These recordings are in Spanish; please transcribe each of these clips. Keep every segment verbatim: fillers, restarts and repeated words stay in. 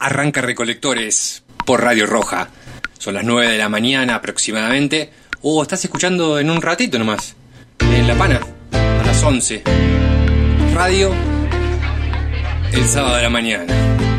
Arranca Recolectores por Radio Roja. Son las nueve de la mañana aproximadamente. O oh, estás escuchando en un ratito nomás. En La Pana, a las once. Radio el sábado de la mañana.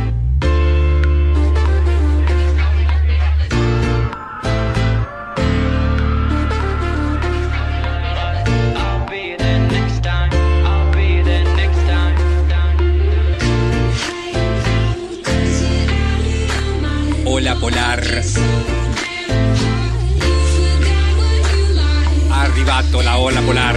Hola Polar. Arribato la ola polar.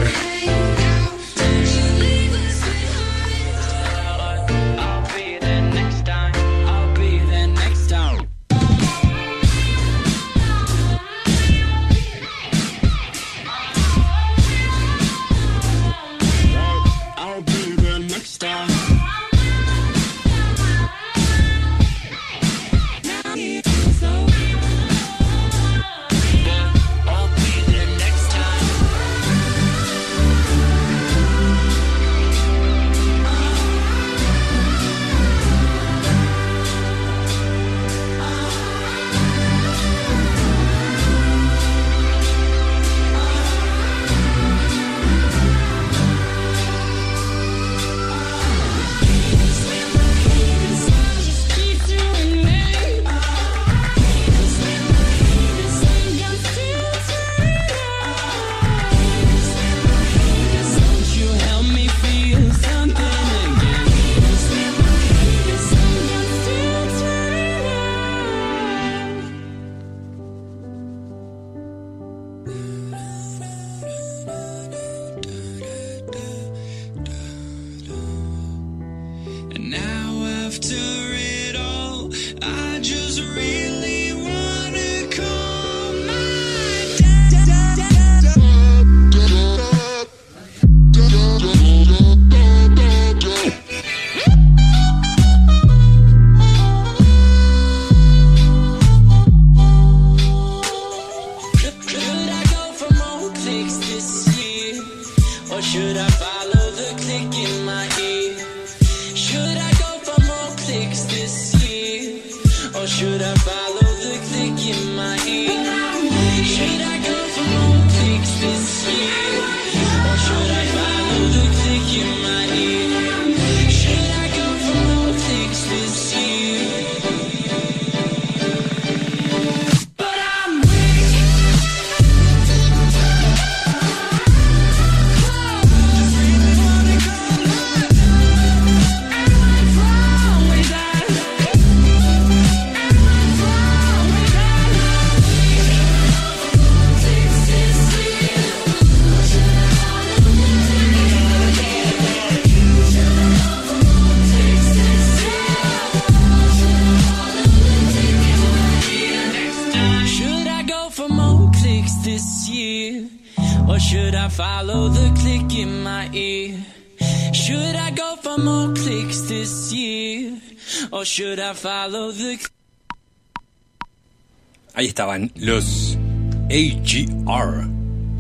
Ahí estaban los A G R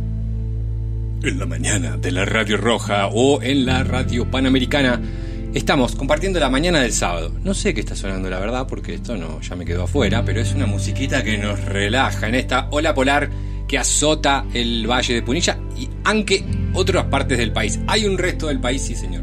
en la mañana de la Radio Roja o en la Radio Panamericana. Estamos compartiendo la mañana del sábado. No sé qué está sonando, la verdad, porque esto no ya me quedó afuera, pero es una musiquita que nos relaja en esta ola polar que azota el Valle de Punilla y aunque otras partes del país. Hay un resto del país, sí señor.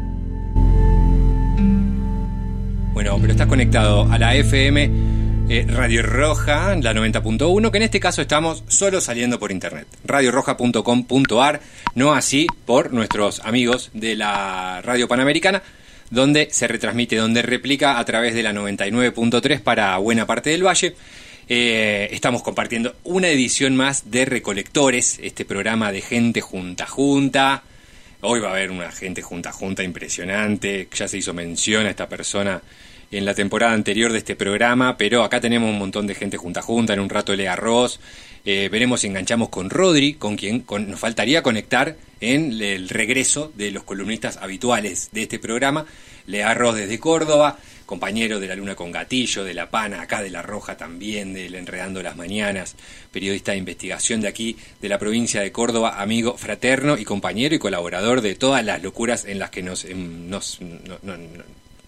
Bueno, pero estás conectado a la F M eh, Radio Roja, la noventa punto uno, que en este caso estamos solo saliendo por internet. radio roja punto com punto a r, no así por nuestros amigos de la Radio Panamericana, donde se retransmite, donde replica a través de la noventa y nueve punto tres para buena parte del Valle. Eh, estamos compartiendo una edición más de Recolectores, este programa de gente junta junta. Hoy va a haber una gente junta junta impresionante, ya se hizo mención a esta persona en la temporada anterior de este programa, pero acá tenemos un montón de gente junta junta, en un rato Lea Arroz, eh, veremos si enganchamos con Rodri, con quien con, nos faltaría conectar en el regreso de los columnistas habituales de este programa. Lea Arroz desde Córdoba, compañero de La Luna con Gatillo, de La Pana, acá de La Roja también, del Enredando las Mañanas, periodista de investigación de aquí, de la provincia de Córdoba, amigo fraterno y compañero y colaborador de todas las locuras en las que nos, nos, no, no, no,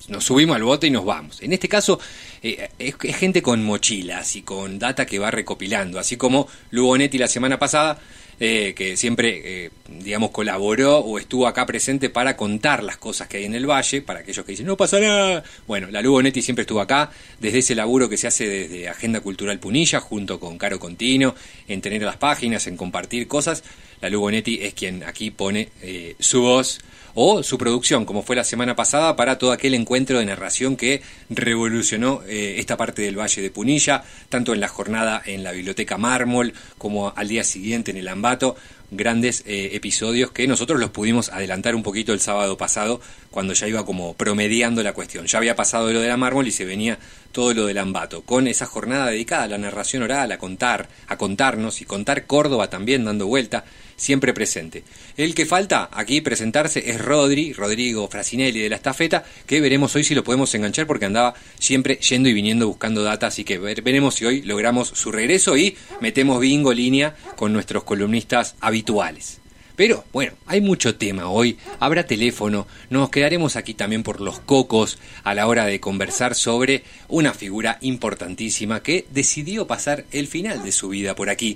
nos subimos al bote y nos vamos. En este caso eh, es, es gente con mochilas y con data que va recopilando, así como Lugo Netti la semana pasada, eh, que siempre, eh, digamos, colaboró o estuvo acá presente para contar las cosas que hay en el valle, para aquellos que dicen, no pasa nada. Bueno, la Lugo Netti siempre estuvo acá, desde ese laburo que se hace desde Agenda Cultural Punilla, junto con Caro Contino, en tener las páginas, en compartir cosas. La Lugo Netti es quien aquí pone eh, su voz o su producción, como fue la semana pasada, para todo aquel encuentro de narración que revolucionó eh, esta parte del Valle de Punilla, tanto en la jornada en la Biblioteca Mármol, como al día siguiente en el Ambato. Grandes eh, episodios que nosotros los pudimos adelantar un poquito el sábado pasado, cuando ya iba como promediando la cuestión. Ya había pasado lo de la Mármol y se venía todo lo del Ambato, con esa jornada dedicada a la narración oral, a contar, a contarnos y contar Córdoba también dando vuelta, siempre presente. El que falta aquí presentarse es Rodri, Rodrigo Frasinelli de la Estafeta, que veremos hoy si lo podemos enganchar porque andaba siempre yendo y viniendo buscando data, así que ver, veremos si hoy logramos su regreso y metemos bingo línea con nuestros columnistas habituales. Pero bueno, hay mucho tema hoy, habrá teléfono, nos quedaremos aquí también por los cocos a la hora de conversar sobre una figura importantísima que decidió pasar el final de su vida por aquí.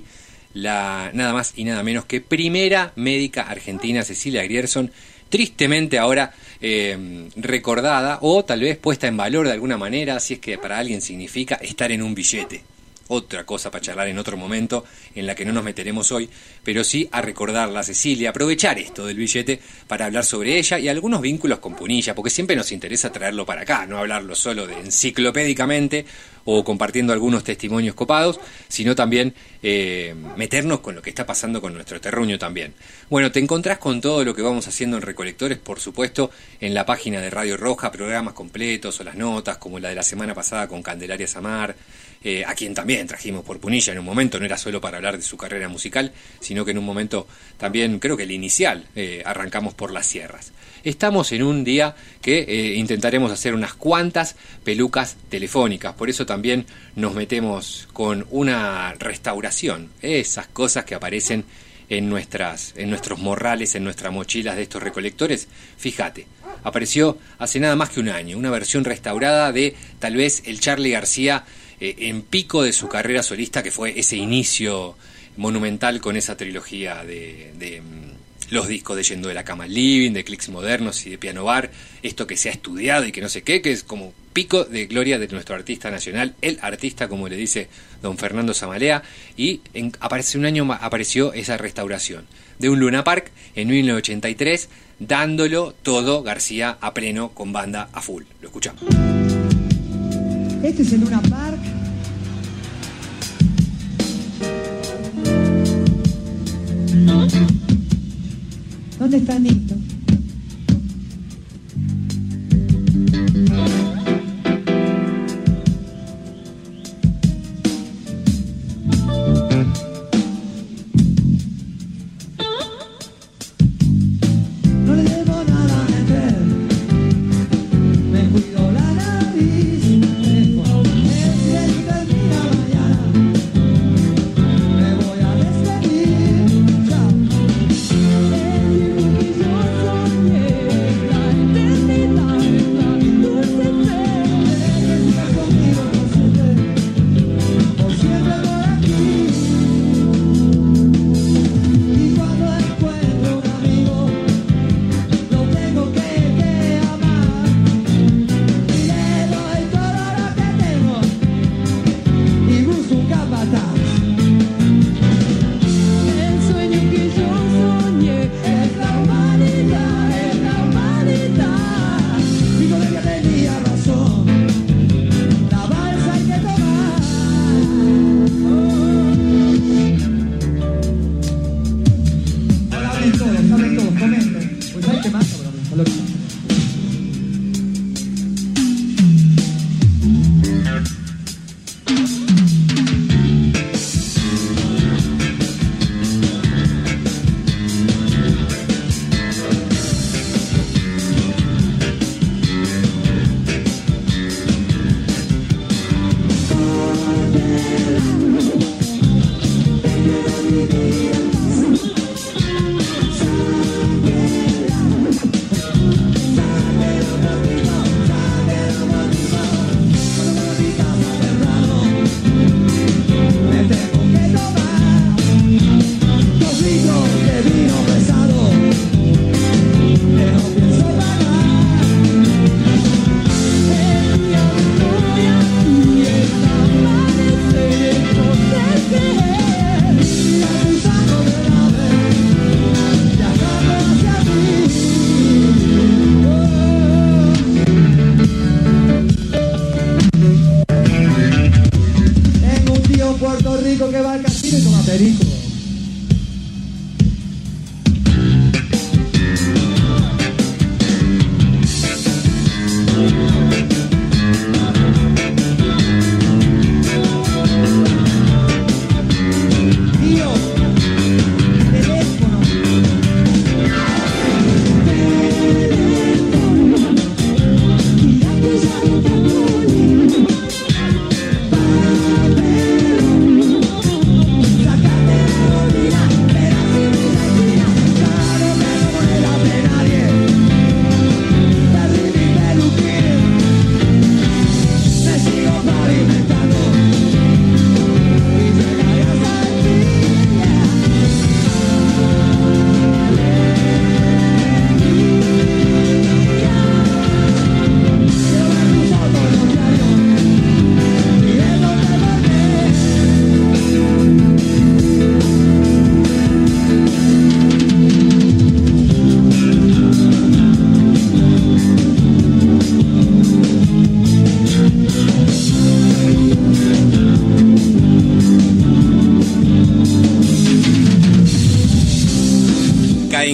La nada más y nada menos que primera médica argentina, Cecilia Grierson, tristemente ahora eh, recordada o tal vez puesta en valor de alguna manera, si es que para alguien significa estar en un billete. Otra cosa para charlar en otro momento, en la que no nos meteremos hoy, pero sí a recordarla a Cecilia, aprovechar esto del billete para hablar sobre ella y algunos vínculos con Punilla, porque siempre nos interesa traerlo para acá, no hablarlo solo de enciclopédicamente o compartiendo algunos testimonios copados, sino también eh, meternos con lo que está pasando con nuestro terruño también. Bueno, te encontrás con todo lo que vamos haciendo en Recolectores, por supuesto, en la página de Radio Roja, programas completos o las notas, como la de la semana pasada con Candelaria Samar, eh, a quien también trajimos por Punilla en un momento, no era solo para hablar de su carrera musical, sino que en un momento también, creo que el inicial, eh, arrancamos por las sierras. Estamos en un día que eh, intentaremos hacer unas cuantas pelucas telefónicas, por eso también nos metemos con una restauración, esas cosas que aparecen en nuestras, en nuestros morrales, en nuestras mochilas de estos recolectores. Fíjate, apareció hace nada más que un año, una versión restaurada de tal vez el Charly García eh, en pico de su carrera solista, que fue ese inicio monumental con esa trilogía de... de los discos de Yendo de la Cama al Living, de Clics Modernos y de Piano Bar, esto que se ha estudiado y que no sé qué, que es como pico de gloria de nuestro artista nacional, el artista, como le dice don Fernando Zamalea, y en, aparece un año apareció esa restauración de un Luna Park en mil novecientos ochenta y tres, dándolo todo García a pleno con banda a full. Lo escuchamos. Este es el Luna Park. ¿Dónde está Nito? No le debo nada a meter, me cuido la nariz, me dejo el cielo termina mañana, me voy a despedir, chao.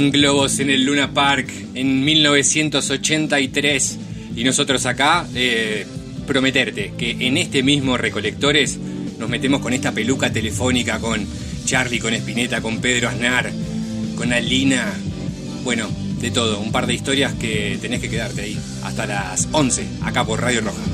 Rolling Globos en el Luna Park en mil novecientos ochenta y tres. Y nosotros acá, eh, prometerte que en este mismo Recolectores nos metemos con esta peluca telefónica con Charlie, con Spinetta, con Pedro Aznar, con Alina. Bueno, de todo, un par de historias que tenés que quedarte ahí hasta las once, acá por Radio Roja.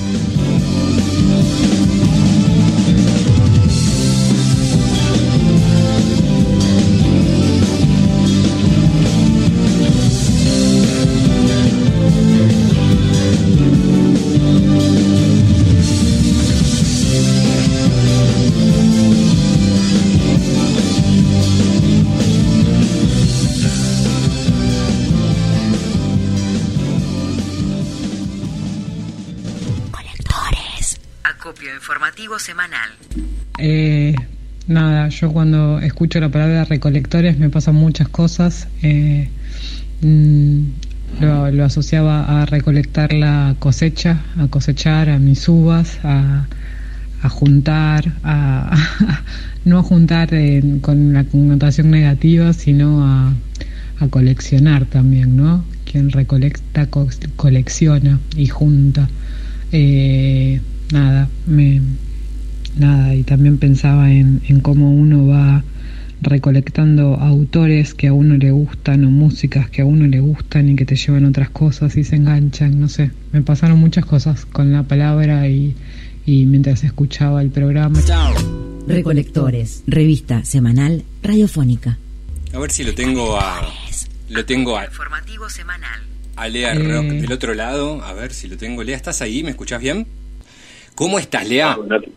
Informativo semanal. Eh, nada, yo cuando escucho la palabra recolectores me pasan muchas cosas. Eh, mm, lo, lo asociaba a recolectar la cosecha, a cosechar, a mis uvas, a, a juntar, a, a no a juntar eh, con la connotación negativa, sino a, a coleccionar también, ¿no? Quien recolecta, co- colecciona y junta. Eh, nada, me nada y también pensaba en, en cómo uno va recolectando autores que a uno le gustan o músicas que a uno le gustan y que te llevan otras cosas y se enganchan, no sé, me pasaron muchas cosas con la palabra y, y mientras escuchaba el programa. Recolectores, revista semanal radiofónica. A ver si lo tengo a lo tengo a Informativo semanal. a Lea Eh. Rock del otro lado, a ver si lo tengo. Lea, ¿estás ahí? ¿Me escuchás bien? ¿Cómo estás, Lea?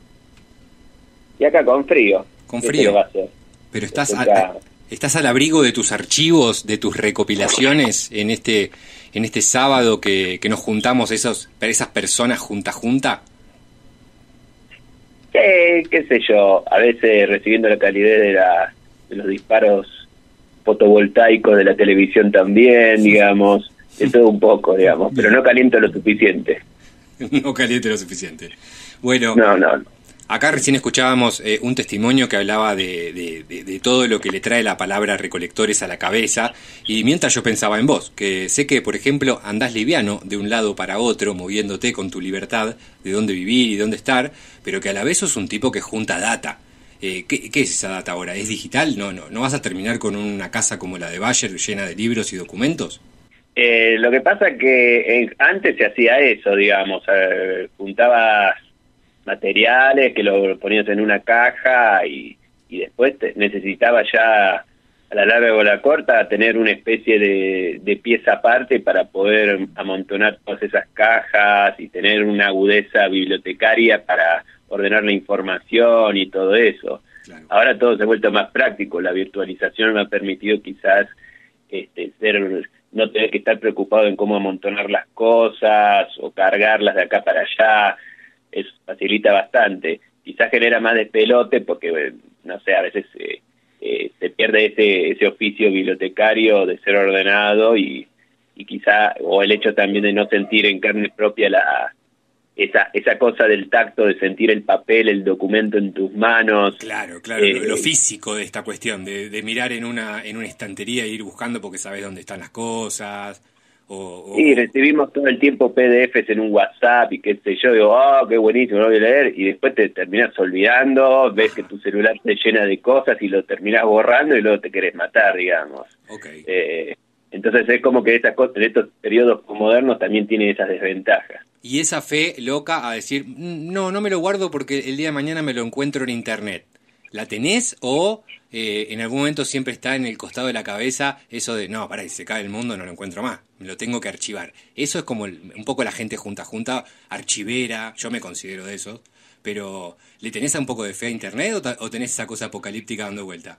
Y acá con frío. Con ¿Qué frío. se lo va a hacer? Pero estás Estoy al, acá. estás al abrigo de tus archivos, de tus recopilaciones en este en este sábado que, que nos juntamos esos esas personas junta junta. Eh, qué sé yo, a veces recibiendo la calidez de, la, de los disparos fotovoltaicos de la televisión también, digamos, de todo un poco, digamos, pero no caliento lo suficiente. No caliente lo suficiente. Bueno, No, no, no. acá recién escuchábamos eh, un testimonio que hablaba de, de, de, de todo lo que le trae la palabra recolectores a la cabeza, y mientras yo pensaba en vos, que sé que, por ejemplo, andás liviano de un lado para otro, moviéndote con tu libertad de dónde vivir y dónde estar, pero que a la vez sos un tipo que junta data. Eh, ¿qué, ¿Qué es esa data ahora? ¿Es digital? No, no, ¿no vas a terminar con una casa como la de Bayer llena de libros y documentos? Eh, lo que pasa es que eh, antes se hacía eso, digamos, eh, juntabas materiales que lo ponías en una caja y, y después te necesitabas ya, a la larga o a la corta, tener una especie de, de pieza aparte para poder amontonar todas esas cajas y tener una agudeza bibliotecaria para ordenar la información y todo eso. Claro. Ahora todo se ha vuelto más práctico, la virtualización me ha permitido quizás este, ser... no tener que estar preocupado en cómo amontonar las cosas o cargarlas de acá para allá, eso facilita bastante. Quizás genera más despelote porque, no sé, a veces eh, eh, se pierde ese ese oficio bibliotecario de ser ordenado y, y quizá, o el hecho también de no sentir en carne propia la esa esa cosa del tacto, de sentir el papel, el documento en tus manos. Claro, claro, Eh, lo, lo físico de esta cuestión, de, de mirar en una en una estantería e ir buscando porque sabes dónde están las cosas. O, o- Sí, recibimos todo el tiempo P D Fs en un WhatsApp y qué sé yo, digo, oh, qué buenísimo, lo voy a leer, y después te terminas olvidando, ves que tu celular se llena de cosas y lo terminas borrando y luego te querés matar, digamos. Ok. Eh, entonces es como que estas cosas, en estos periodos modernos también tienen esas desventajas. Y esa fe loca a decir, "Mm, no, no me lo guardo porque el día de mañana me lo encuentro en internet. ¿La tenés o eh, en algún momento siempre está en el costado de la cabeza eso de, no, pará, si se cae el mundo no lo encuentro más, me lo tengo que archivar? Eso es como el- un poco la gente junta, junta, archivera, yo me considero de eso, pero ¿le tenés un poco de fe a internet o, ta- o tenés esa cosa apocalíptica dando vuelta?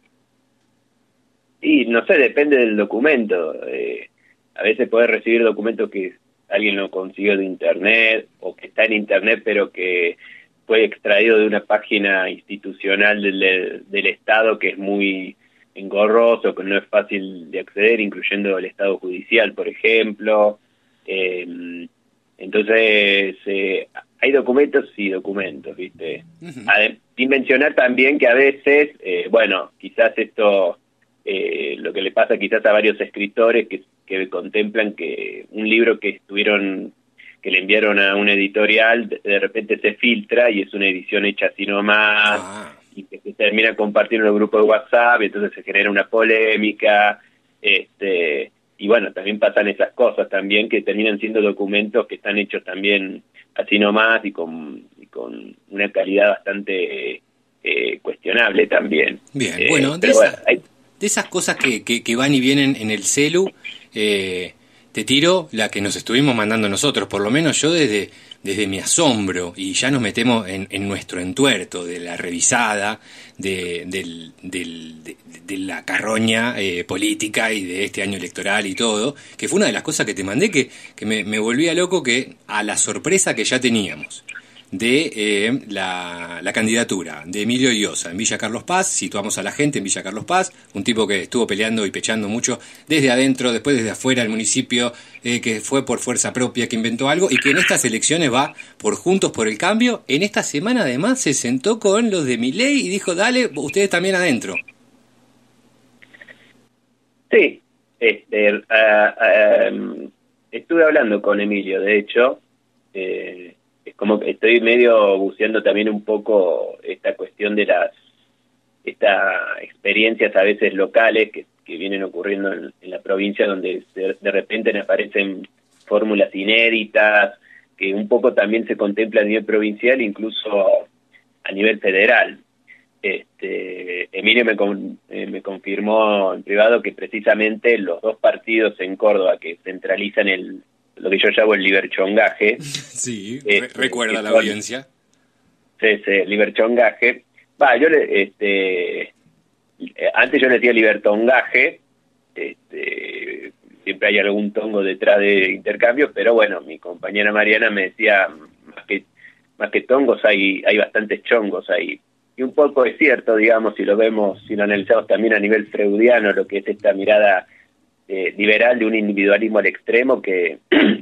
Y no sé, depende del documento. Eh, a veces podés recibir documentos que alguien lo consiguió de internet o que está en internet pero que fue extraído de una página institucional del, del Estado que es muy engorroso, que no es fácil de acceder, incluyendo el Estado judicial, por ejemplo. Eh, entonces, eh, hay documentos y documentos, ¿viste? Ujú. Adem- sin mencionar también que a veces, eh, bueno, quizás esto... eh, lo que le pasa quizás a varios escritores que, que contemplan que un libro que estuvieron que le enviaron a una editorial de, de repente se filtra y es una edición hecha así nomás, Ah. y que se termina compartiendo en el grupo de WhatsApp, y entonces se genera una polémica, este y bueno, también pasan esas cosas también, que terminan siendo documentos que están hechos también así nomás y con, y con una calidad bastante eh, cuestionable también. Bien, Eh, bueno, de, pero esa- bueno, hay- de esas cosas que, que, que van y vienen en el celu, eh, te tiro la que nos estuvimos mandando nosotros, por lo menos yo desde, desde mi asombro, y ya nos metemos en, en nuestro entuerto de la revisada, de, del, del- de, de la carroña eh, política y de este año electoral y todo, que fue una de las cosas que te mandé que, que me, me volvía loco, que a la sorpresa que ya teníamos de eh, la, la candidatura de Emilio Iosa en Villa Carlos Paz. Situamos a la gente en Villa Carlos Paz, un tipo que estuvo peleando y pechando mucho desde adentro, después desde afuera del municipio, eh, que fue por fuerza propia, que inventó algo y que en estas elecciones va por Juntos por el Cambio. En esta semana además se sentó con los de Milei y dijo, dale, ustedes también adentro. Sí, este, uh, uh, estuve hablando con Emilio, de hecho, eh, es como que estoy medio buceando también un poco esta cuestión de las estas experiencias a veces locales que, que vienen ocurriendo en, en la provincia, donde de, de repente aparecen fórmulas inéditas, que un poco también se contempla a nivel provincial, incluso a nivel federal. Este, Emilio me, con, eh, me confirmó en privado que precisamente los dos partidos en Córdoba que centralizan el lo que yo llamo el liberchongaje. Sí, este, re- recuerda la son- audiencia. Ese liberchongaje. Va, yo le, este, eh, antes yo le decía libertongaje, este, siempre hay algún tongo detrás de intercambios, pero bueno, mi compañera Mariana me decía, más que más que tongos hay hay bastantes chongos ahí. Y un poco es cierto, digamos, si lo vemos, si lo analizamos también a nivel freudiano, lo que es esta mirada eh, liberal de un individualismo al extremo que,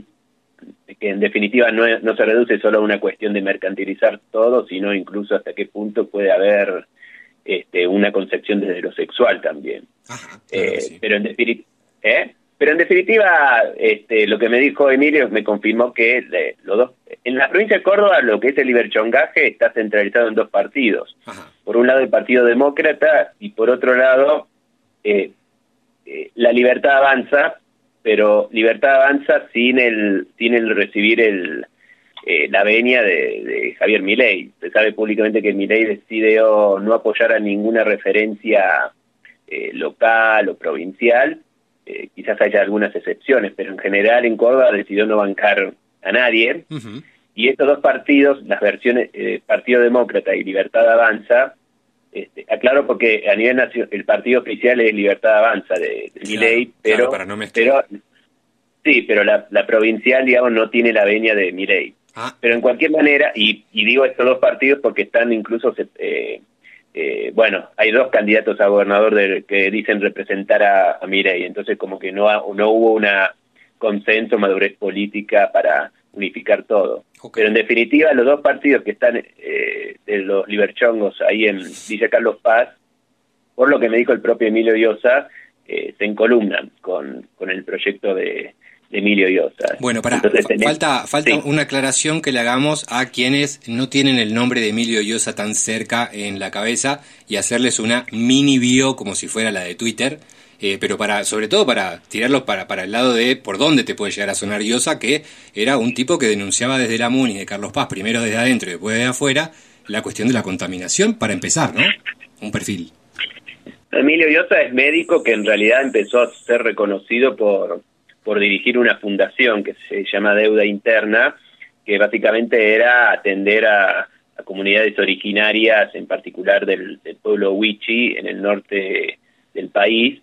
que en definitiva no, es- no se reduce solo a una cuestión de mercantilizar todo, sino incluso hasta qué punto puede haber este, una concepción desde lo sexual también. Ajá, claro Eh, que sí. pero en definitiva, ¿eh? Pero en definitiva, este, lo que me dijo Emilio me confirmó que eh, los dos, en la provincia de Córdoba lo que es el liberchongaje está centralizado en dos partidos. Ajá. Por un lado el Partido Demócrata y por otro lado eh, eh, la Libertad Avanza, pero Libertad Avanza sin el sin el recibir el eh, la venia de, de Javier Milei. Se sabe públicamente que Milei decidió no apoyar a ninguna referencia eh, local o provincial. Eh, quizás haya algunas excepciones, pero en general en Córdoba decidió no bancar a nadie. Ujú. Y estos dos partidos, las versiones eh, Partido Demócrata y Libertad Avanza, este, aclaro porque a nivel nacional el partido oficial es Libertad Avanza de, de Claro, Milei, pero, claro, para no mezclar. pero sí, pero la, la provincial, digamos, no tiene la venia de Milei. Ah, Pero en cualquier manera, y, y digo estos dos partidos porque están incluso, eh, eh, bueno, hay dos candidatos a gobernador de, que dicen representar a, a Milei, entonces como que no, ha- no hubo una consenso, madurez política para unificar todo. Ok. Pero en definitiva, los dos partidos que están eh, de los liberchongos ahí en Villa Carlos Paz, por lo que me dijo el propio Emilio Iosa, eh, se encolumnan con, con el proyecto de, de Emilio Iosa. Bueno, pará, Entonces, fa- tenés- falta, falta sí. una aclaración que le hagamos a quienes no tienen el nombre de Emilio Iosa tan cerca en la cabeza y hacerles una mini bio como si fuera la de Twitter, eh, pero para, sobre todo para tirarlos para, para el lado de por dónde te puede llegar a sonar Iosa, que era un tipo que denunciaba desde la MUNI de Carlos Paz, primero desde adentro y después de afuera, la cuestión de la contaminación, para empezar, ¿no? Un perfil. Emilio Iosa es médico que en realidad empezó a ser reconocido por, por dirigir una fundación que se llama Deuda Interna, que básicamente era atender a, a comunidades originarias, en particular del, del pueblo Wichi, en el norte del país,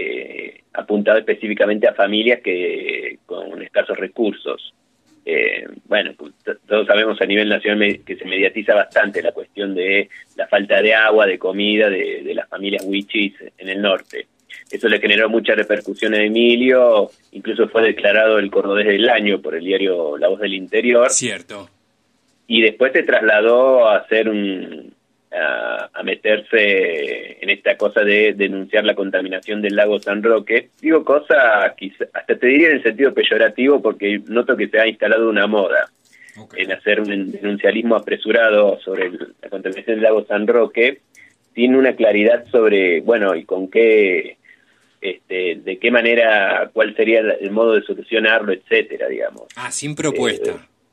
eh, apuntado específicamente a familias que con escasos recursos. Eh, bueno, pues, t- todos sabemos a nivel nacional me- que se mediatiza bastante la cuestión de la falta de agua, de comida de, de las familias wichis en el norte. Eso le generó mucha repercusión a Emilio, incluso fue declarado el cordobés del año por el diario La Voz del Interior, Cierto. y después se trasladó a ser un, a, a meterse en esta cosa de denunciar la contaminación del lago San Roque. Digo cosa, quizá, hasta te diría en el sentido peyorativo, porque noto que se ha instalado una moda okay. en hacer un denuncialismo apresurado sobre el, la contaminación del lago San Roque, sin una claridad sobre, bueno, y con qué, este, de qué manera, cuál sería el modo de solucionarlo, etcétera, digamos. Ah, sin propuesta.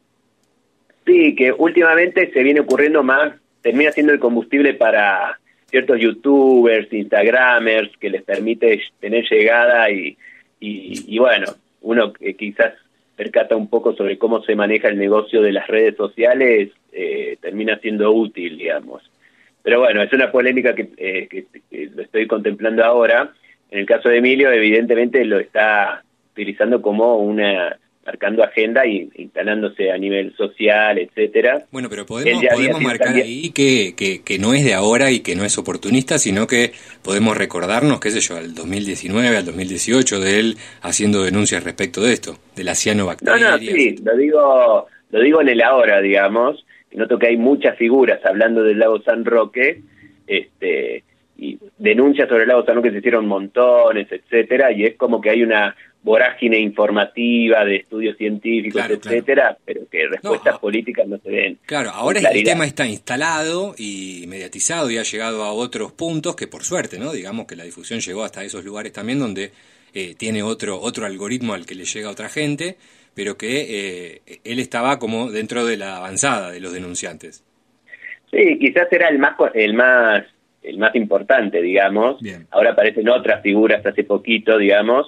Eh, sí, que últimamente se viene ocurriendo más, termina siendo el combustible para ciertos youtubers, instagramers, que les permite tener llegada y, y, y bueno, uno que quizás percata un poco sobre cómo se maneja el negocio de las redes sociales, eh, termina siendo útil, digamos. Pero bueno, es una polémica que, eh, que, que lo estoy contemplando ahora. En el caso de Emilio, evidentemente lo está utilizando como una, marcando agenda y instalándose a nivel social, etcétera. Bueno, pero podemos, podemos marcar también ahí que, que, que no es de ahora y que no es oportunista, sino que podemos recordarnos, qué sé yo, al dos mil diecinueve, al dos mil dieciocho, de él haciendo denuncias respecto de esto, de la cianobacterias. No, no, sí, lo digo, lo digo en el ahora, digamos. Noto que hay muchas figuras hablando del lago San Roque, este, y denuncias sobre el lago San Roque se hicieron montones, etcétera, y es como que hay una vorágine informativa de estudios científicos, claro, etcétera, claro. pero que respuestas no, políticas no se ven. Claro, ahora el tema está instalado y mediatizado y ha llegado a otros puntos que por suerte, ¿no? Digamos que la difusión llegó hasta esos lugares también donde eh, tiene otro otro algoritmo al que le llega a otra gente, pero que eh, él estaba como dentro de la avanzada de los denunciantes. Sí, quizás era el más el más el más importante, digamos. Bien. Ahora aparecen otras figuras hace poquito, digamos.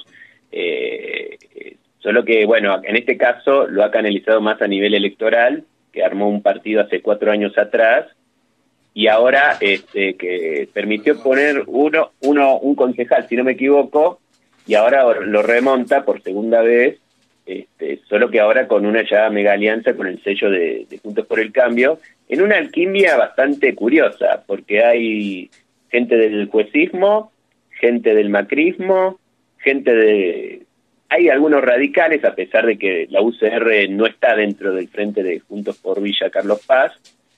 Eh, solo que, bueno, en este caso lo ha canalizado más a nivel electoral, que armó un partido hace cuatro años atrás, y ahora este que permitió poner uno, uno un concejal, si no me equivoco, y ahora lo remonta por segunda vez. Este, solo que ahora con una ya mega alianza con el sello de, de Juntos por el Cambio, en una alquimia bastante curiosa, porque hay gente del juecismo, gente del macrismo, gente de... Hay algunos radicales, a pesar de que la U C R no está dentro del frente de Juntos por Villa Carlos Paz,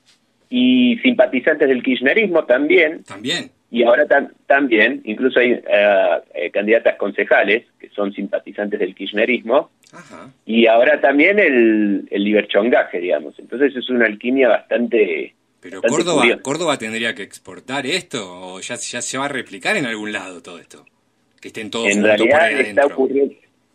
y simpatizantes del kirchnerismo también. También. Y ahora tam- también, incluso hay uh, eh, candidatas concejales que son simpatizantes del kirchnerismo. Ajá. Y ahora también el, el liberchongaje, digamos. Entonces es una alquimia bastante... Pero bastante Córdoba curiosa. Córdoba tendría que exportar esto, o ya, ya se va a replicar en algún lado todo esto. Que estén todos en juntos realidad por ahí está adentro. ocurriendo.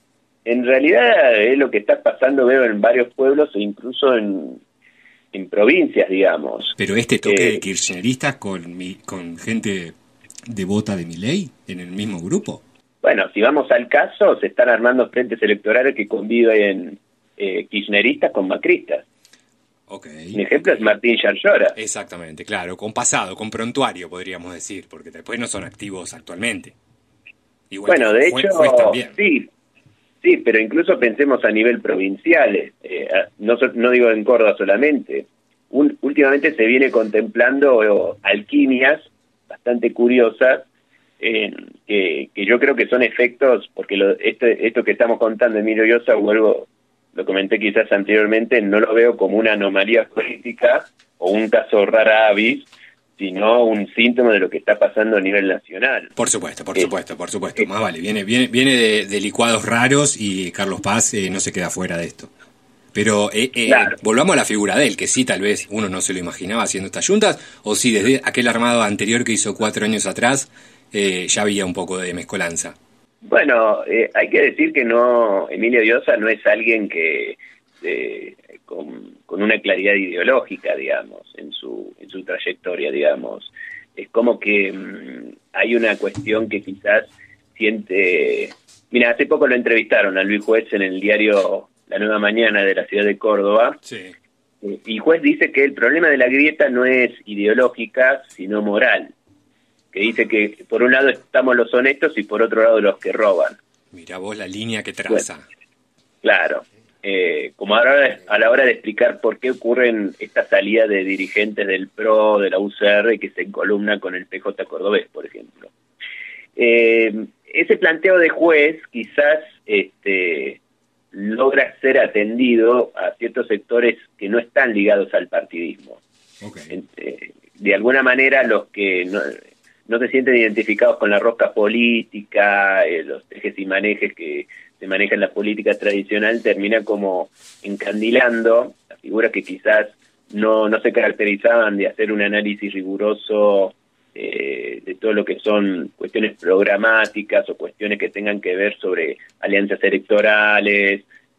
En realidad es lo que está pasando, veo, en varios pueblos e incluso en... en provincias, digamos. Pero este toque eh, de kirchneristas con mi, con gente devota de Milei en el mismo grupo. Bueno, si vamos al caso, se están armando frentes electorales que conviven eh, kirchneristas con macristas. Okay, Un ejemplo okay. es Martín Yarlora. Exactamente, claro, con pasado, con prontuario podríamos decir, porque después no son activos actualmente. Igual bueno, de fue, hecho, fue también. sí, sí, pero incluso pensemos a nivel provincial, eh, no, no digo en Córdoba solamente. Un, últimamente se viene contemplando eh, alquimias bastante curiosas, eh, que, que yo creo que son efectos, porque lo, este, esto que estamos contando, Emilio Llosa, vuelvo, lo comenté quizás anteriormente, no lo veo como una anomalía política o un caso rara avis, sino un síntoma de lo que está pasando a nivel nacional. Por supuesto, por eh, supuesto, por supuesto. Eh, Más vale, viene, viene, viene de, de licuados raros y Carlos Paz eh, no se queda fuera de esto. Pero eh, eh, claro. volvamos a la figura de él, que sí, tal vez uno no se lo imaginaba haciendo estas juntas, o sí, desde aquel armado anterior que hizo cuatro años atrás, eh, ya había un poco de mezcolanza. Bueno, eh, hay que decir que no, Emilio Llosa no es alguien que eh, con, con una claridad ideológica, digamos, en su en su trayectoria, digamos. Es como que mmm, hay una cuestión que quizás siente... Mira, hace poco lo entrevistaron a Luis Juez en el diario La Nueva Mañana de la ciudad de Córdoba. Sí. Eh, y Juez dice que el problema de la grieta no es ideológica, sino moral. Que dice que por un lado estamos los honestos y por otro lado los que roban. Mirá vos la línea que traza. Bueno, claro. Eh, como a la, hora de, a la hora de explicar por qué ocurren estas salidas de dirigentes del P R O, de la U C R, que se encolumnan con el P J cordobés, por ejemplo. Eh, ese planteo de Juez quizás este, logra ser atendido a ciertos sectores que no están ligados al partidismo. Okay. Eh, de alguna manera los que no, no se sienten identificados con la rosca política, eh, los ejes y manejes que se manejan en la política tradicional, terminan como encandilando a figuras que quizás no, no se caracterizaban de hacer un análisis riguroso eh, de todo lo que son cuestiones programáticas o cuestiones que tengan que ver sobre alianzas electorales.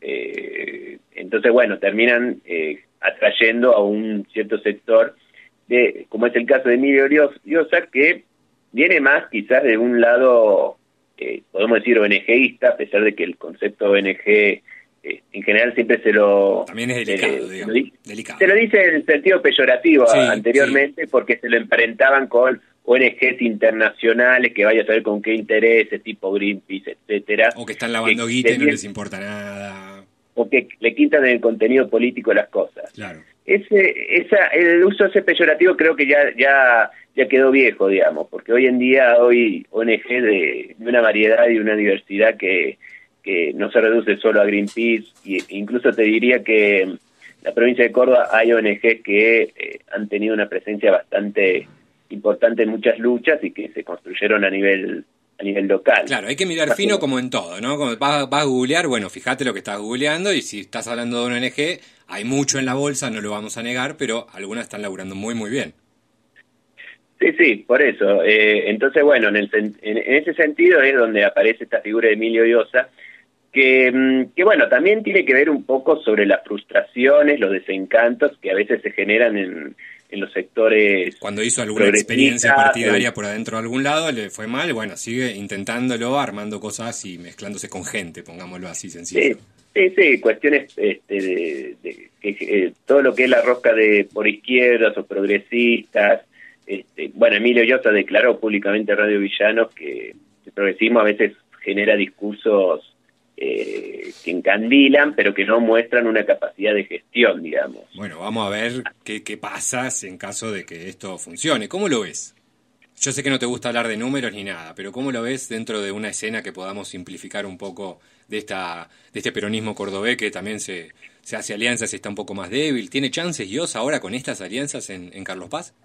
Eh, entonces, bueno, terminan eh, atrayendo a un cierto sector, de, como es el caso de Emilio Llosa, que viene más quizás de un lado, eh, podemos decir, O N Gista, a pesar de que el concepto O N G eh, en general siempre se lo... También es delicado, eh, digamos. Se lo, delicado. se lo dice en el sentido peyorativo Sí, anteriormente, sí. porque se lo emparentaban con O N Ges internacionales, que vaya a saber con qué intereses, tipo Greenpeace, etcétera. O que están lavando que guita y no tenían- les importa nada. O que le quitan el contenido político a las cosas. Claro. Ese, esa, el uso ese peyorativo creo que ya, ya, ya quedó viejo, digamos, porque hoy en día hoy O N G de, de una variedad y una diversidad que, que no se reduce solo a Greenpeace, y incluso te diría que en la provincia de Córdoba hay O N Ges que eh, han tenido una presencia bastante importante en muchas luchas y que se construyeron a nivel a nivel local. Claro, hay que mirar fino como en todo, ¿no? Como vas, vas a googlear, bueno, fíjate lo que estás googleando y si estás hablando de una O N G, hay mucho en la bolsa, no lo vamos a negar, pero algunas están laburando muy, muy bien. Sí, sí, por eso. Eh, entonces, bueno, en, el, en, en ese sentido es donde aparece esta figura de Emilio Llosa, que, que, bueno, también tiene que ver un poco sobre las frustraciones, los desencantos que a veces se generan en, en los sectores. Cuando hizo alguna experiencia partidaria por adentro de algún lado, le fue mal, bueno, sigue intentándolo, armando cosas y mezclándose con gente, pongámoslo así sencillo. Sí, sí, sí, cuestiones este, de, de, de, de, todo lo que es la rosca de por izquierdas o progresistas. Este, bueno, Emilio Llosa declaró públicamente en Radio Villanos que el progresismo a veces genera discursos eh, que encandilan, pero que no muestran una capacidad de gestión, digamos. Bueno, vamos a ver qué, qué pasa en caso de que esto funcione. ¿Cómo lo ves? Yo sé que no te gusta hablar de números ni nada, pero ¿cómo lo ves dentro de una escena que podamos simplificar un poco de esta de este peronismo cordobés que también se, se hace alianzas y está un poco más débil? ¿Tiene chances Llosa ahora con estas alianzas en, en Carlos Paz?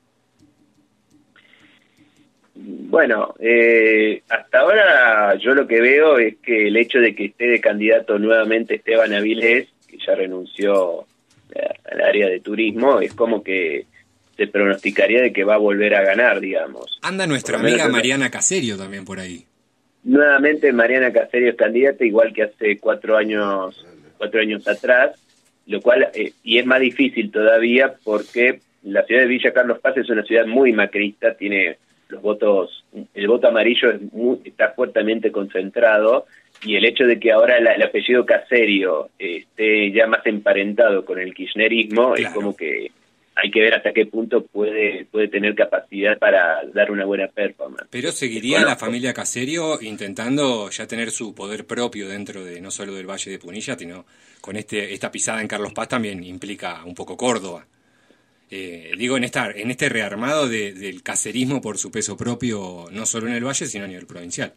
Bueno, eh, hasta ahora yo lo que veo es que el hecho de que esté de candidato nuevamente Esteban Avilés, que ya renunció al área de turismo, es como que se pronosticaría de que va a volver a ganar, digamos. Anda nuestra amiga Mariana Caserio también por ahí. Nuevamente Mariana Caserio es candidata, igual que hace cuatro años, cuatro años atrás, lo cual, eh, y es más difícil todavía porque la ciudad de Villa Carlos Paz es una ciudad muy macrista, tiene los votos, el voto amarillo es muy, está fuertemente concentrado, y el hecho de que ahora la, el apellido Caserio eh, esté ya más emparentado con el kirchnerismo, claro, es como que hay que ver hasta qué punto puede puede tener capacidad para dar una buena performance. Pero seguiría bueno, la familia Caserio intentando ya tener su poder propio dentro de no solo del Valle de Punilla, sino con este esta pisada en Carlos Paz también implica un poco Córdoba. Eh, digo, en esta en este rearmado de, del caserismo por su peso propio, no solo en el Valle, sino a nivel provincial.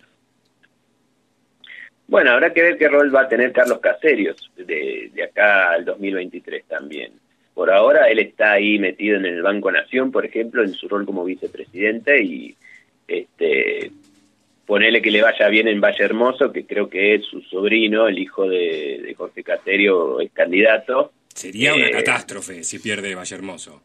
Bueno, habrá que ver qué rol va a tener Carlos Caserios de, de acá al dos mil veintitrés también. Por ahora él está ahí metido en el Banco Nación, por ejemplo, en su rol como vicepresidente, y este ponele que le vaya bien en Valle Hermoso, que creo que es su sobrino, el hijo de, de Jorge Caserio, es candidato. Sería eh, una catástrofe si pierde Valle Hermoso.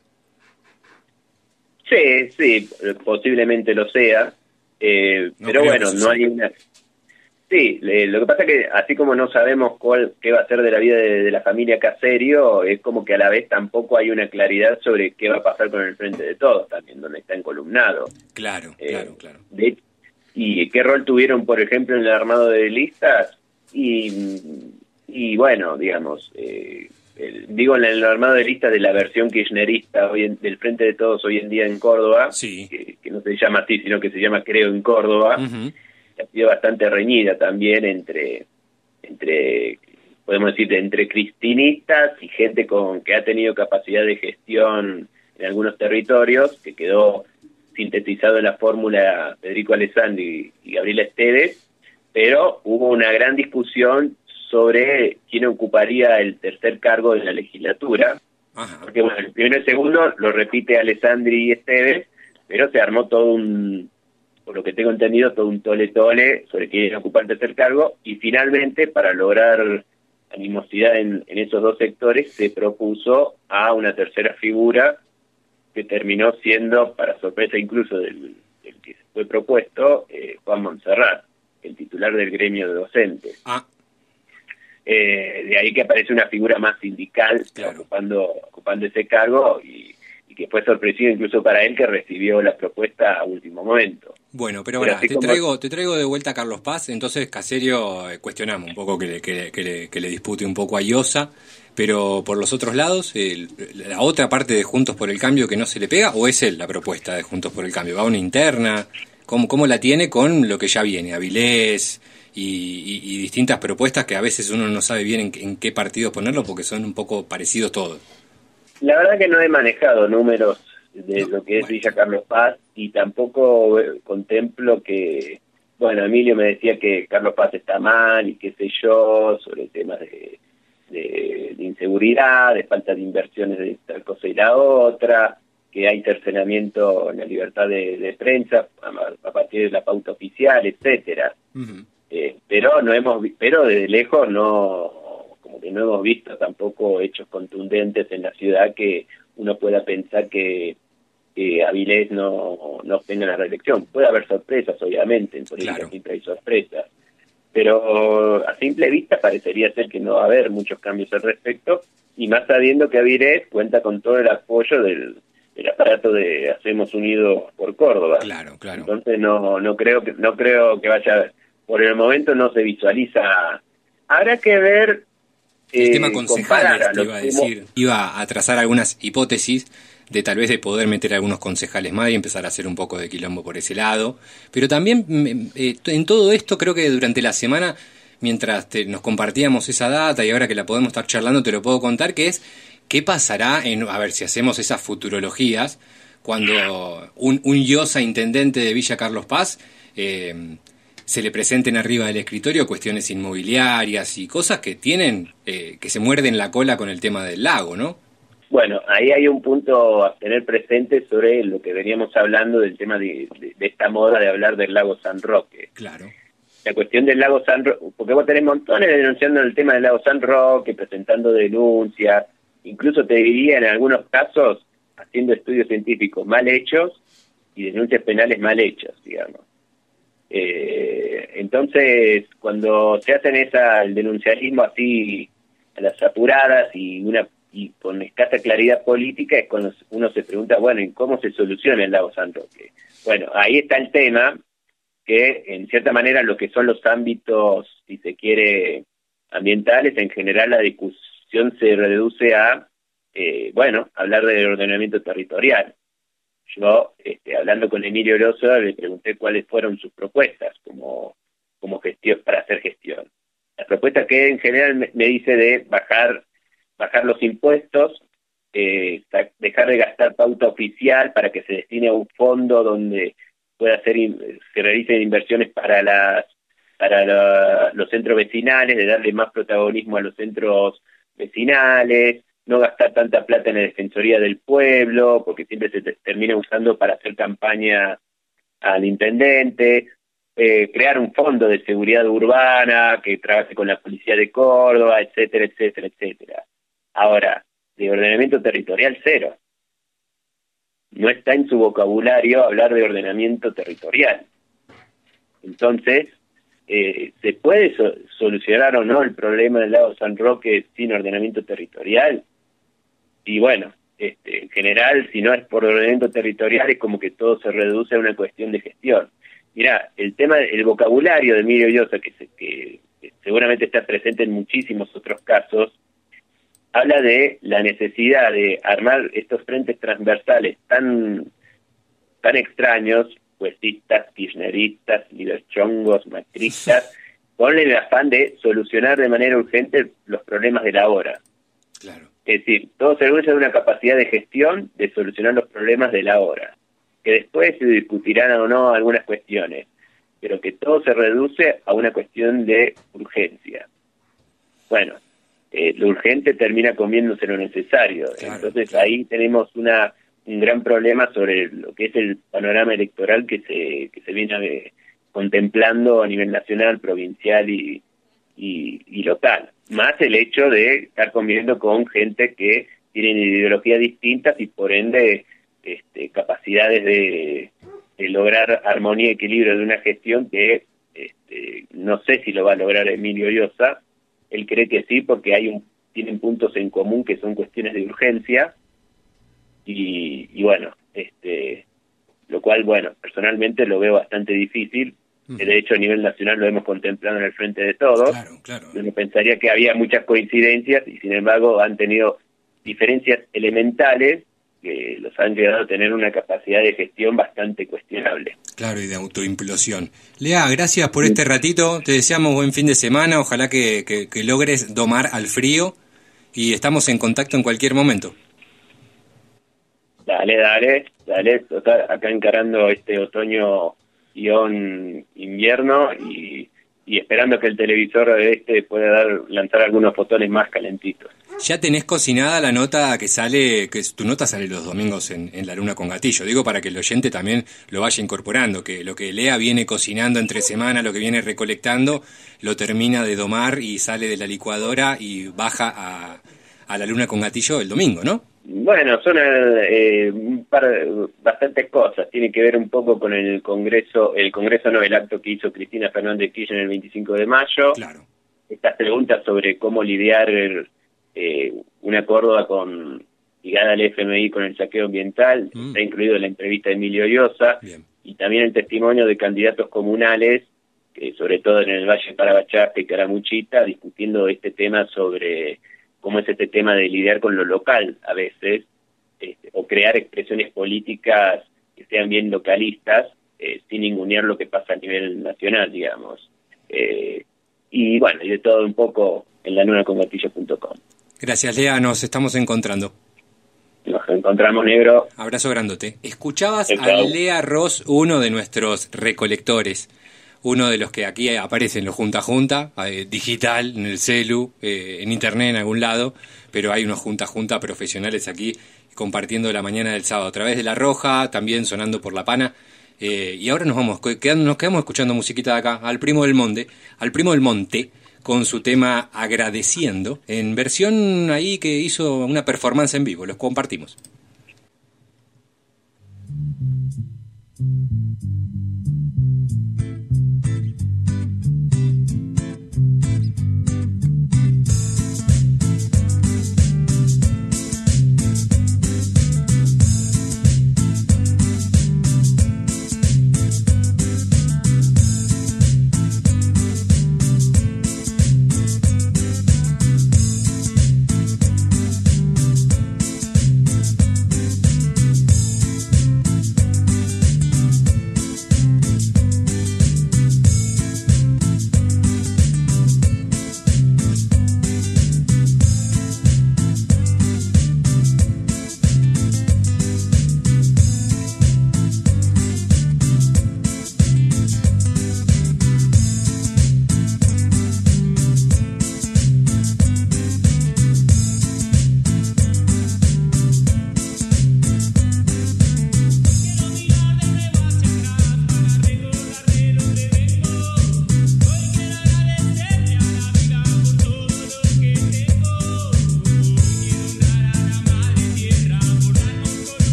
Sí, sí, posiblemente lo sea, eh, no pero bueno, no hay una... Sí, le, lo que pasa es que así como no sabemos cuál qué va a ser de la vida de, de la familia Caserio, es como que a la vez tampoco hay una claridad sobre qué va a pasar con el Frente de Todos también, donde está encolumnado. Claro, eh, claro, claro. De, y qué rol tuvieron, por ejemplo, en el armado de listas, y, y bueno, digamos, eh, el, digo en el armado de listas de la versión kirchnerista hoy en, del Frente de Todos hoy en día en Córdoba, sí, que, que no se llama así, sino que se llama Creo en Córdoba, uh-huh. Ha sido bastante reñida también entre, entre podemos decir, entre cristinistas y gente con que ha tenido capacidad de gestión en algunos territorios, que quedó sintetizado en la fórmula Federico Alessandri y Gabriela Esteves, pero hubo una gran discusión sobre quién ocuparía el tercer cargo de la legislatura, Ajá. Porque bueno, el primero y el segundo lo repite Alessandri y Esteves, pero se armó todo un, por lo que tengo entendido, todo un tole-tole sobre quién ocupar el tercer cargo, y finalmente, para lograr animosidad en, en esos dos sectores, se propuso a una tercera figura que terminó siendo, para sorpresa incluso del, del que fue propuesto, eh, Juan Montserrat, el titular del gremio de docentes. Ah. Eh, de ahí que aparece una figura más sindical, Claro. ocupando ocupando ese cargo, y, y que fue sorpresivo incluso para él, que recibió la propuesta a último momento. Bueno, pero, Pero ahora así te como- traigo te traigo de vuelta a Carlos Paz. Entonces Caserio, eh, cuestionamos un poco que le, que, le- que le, que le dispute un poco a Iosa, pero por los otros lados, el- la otra parte de Juntos por el Cambio que no se le pega, ¿o es él la propuesta de Juntos por el Cambio? ¿Va a una interna? ¿Cómo, cómo la tiene con lo que ya viene? Avilés y, y, y distintas propuestas que a veces uno no sabe bien en, en qué partidos ponerlo porque son un poco parecidos todos. La verdad que no he manejado números de No, lo que es bueno. Villa Carlos Paz, y tampoco eh, contemplo que, bueno, Emilio me decía que Carlos Paz está mal y qué sé yo, sobre temas de, de, de inseguridad, de falta de inversiones de tal cosa y la otra, que hay cercenamiento en la libertad de, de prensa a, a partir de la pauta oficial, etcétera. Ujú. Eh, pero no hemos vi- pero desde lejos no, como que no hemos visto tampoco hechos contundentes en la ciudad que uno pueda pensar que, que Avilés no, no obtenga la reelección. Puede haber sorpresas, obviamente, en política Claro. siempre hay sorpresas, pero a simple vista parecería ser que no va a haber muchos cambios al respecto, y más sabiendo que Avilés cuenta con todo el apoyo del, del aparato de Hacemos Unidos por Córdoba. Claro, claro. Entonces no no creo que no creo que vaya a haber. Por el momento no se visualiza. Habrá que ver. El eh, tema comparar concejales, a te los iba a humos- decir. Iba a trazar algunas hipótesis de tal vez de poder meter algunos concejales más y empezar a hacer un poco de quilombo por ese lado. Pero también mm, eh, en todo esto creo que durante la semana, mientras te- nos compartíamos esa data y ahora que la podemos estar charlando, te lo puedo contar, que es qué pasará en, a ver si hacemos esas futurologías, cuando un, un Iosa intendente de Villa Carlos Paz eh, se le presenten arriba del escritorio cuestiones inmobiliarias y cosas que tienen, eh, que se muerden la cola con el tema del lago, ¿no? Bueno, ahí hay un punto a tener presente sobre lo que veníamos hablando del tema de, de- de esta moda de hablar del lago San Roque. Claro. La cuestión del lago San Roque, porque vos tenés montones denunciando el tema del lago San Roque, presentando denuncias, incluso te diría en algunos casos haciendo estudios científicos mal hechos y denuncias penales mal hechas, digamos. Eh, entonces, cuando se hacen esa, el denuncialismo así a las apuradas y una y con escasa claridad política, es cuando uno se pregunta, bueno, ¿y cómo se soluciona el lago San Roque? Bueno, ahí está el tema, que en cierta manera lo que son los ámbitos, si se quiere, ambientales, en general la discusión se reduce a, eh, bueno, hablar de ordenamiento territorial. Yo, este, hablando con Emilio Orozo, le pregunté cuáles fueron sus propuestas como, como gestión, para hacer gestión. La propuesta que en general me, me dice de bajar bajar los impuestos, eh, dejar de gastar pauta oficial para que se destine a un fondo donde pueda ser se realicen inversiones para las para la, los centros vecinales, de darle más protagonismo a los centros vecinales, no gastar tanta plata en la Defensoría del Pueblo, porque siempre se te, termina usando para hacer campaña al intendente, eh, crear un fondo de seguridad urbana que trabaje con la policía de Córdoba, etcétera, etcétera, etcétera. Ahora, de ordenamiento territorial, cero. No está en su vocabulario hablar de ordenamiento territorial. Entonces, eh, ¿se puede so- solucionar o no el problema del lago San Roque sin ordenamiento territorial? Y bueno, este, en general, si no es por ordenamiento territorial, es como que todo se reduce a una cuestión de gestión. Mirá, el tema, el vocabulario de Emilio Iosa, que, se, que, que seguramente está presente en muchísimos otros casos, habla de la necesidad de armar estos frentes transversales tan tan extraños, puestistas, kirchneristas, liberchongos, macristas, con el afán de solucionar de manera urgente los problemas de la hora. Claro. Es decir, todo se reduce a una capacidad de gestión de solucionar los problemas de la hora, que después se discutirán o no algunas cuestiones, pero que todo se reduce a una cuestión de urgencia. Bueno, eh, lo urgente termina comiéndose lo necesario. Claro, Entonces claro. ahí tenemos una un gran problema sobre lo que es el panorama electoral que se que se viene eh, contemplando a nivel nacional, provincial y, y, y local. Más el hecho de estar conviviendo con gente que tiene ideologías distintas y por ende este, capacidades de, de lograr armonía y equilibrio de una gestión que este, no sé si lo va a lograr Emilio Llosa. Él cree que sí porque hay un tienen puntos en común que son cuestiones de urgencia y, y bueno, este lo cual, bueno, personalmente lo veo bastante difícil. Uh-huh. De hecho, a nivel nacional lo hemos contemplado en el Frente de Todos. Claro, claro. Uno pensaría que había muchas coincidencias y, sin embargo, han tenido diferencias elementales que los han llevado a tener una capacidad de gestión bastante cuestionable. Claro, y de autoimplosión. Lea, gracias por este ratito. Te deseamos buen fin de semana. Ojalá que, que, que logres domar al frío y estamos en contacto en cualquier momento. Dale, dale, dale. Total, acá encarando este otoño guión invierno y, y esperando que el televisor de este pueda dar lanzar algunos fotones más calentitos. ¿Ya tenés cocinada la nota que sale, que tu nota sale los domingos en, en La Luna con Gatillo? Digo, para que el oyente también lo vaya incorporando, que lo que Lea viene cocinando entre semana, lo que viene recolectando, lo termina de domar y sale de la licuadora y baja a, a La Luna con Gatillo el domingo, ¿no? Bueno, son eh, un par, bastantes cosas. Tiene que ver un poco con el Congreso, el Congreso no, el acto que hizo Cristina Fernández Kirchner el veinticinco de mayo. Claro. Estas preguntas sobre cómo lidiar eh, una Córdoba con ligada al F M I con el saqueo ambiental, mm. está incluido en la entrevista de Emilio Llosa. Bien. Y también el testimonio de candidatos comunales, que sobre todo en el Valle Parabachaste y Caramuchita, discutiendo este tema sobre cómo es este tema de lidiar con lo local a veces, este, o crear expresiones políticas que sean bien localistas, eh, sin ningunear lo que pasa a nivel nacional, digamos. Eh, y bueno, y de todo un poco en la luna con gatillo punto com. Gracias, Lea, nos estamos encontrando. Nos encontramos, negro. Abrazo grandote. Escuchabas El a chau. Lea Ross, uno de nuestros recolectores, uno de los que aquí aparece en lo Junta Junta, eh, digital, en el celu, eh, en internet, en algún lado, pero hay unos Junta Junta profesionales aquí compartiendo la mañana del sábado a través de La Roja, también sonando por La Pana. Eh, y ahora nos vamos, quedando, nos quedamos escuchando musiquita de acá, al Primo del Monte, al Primo del Monte, con su tema Agradeciendo, en versión ahí que hizo una performance en vivo, los compartimos.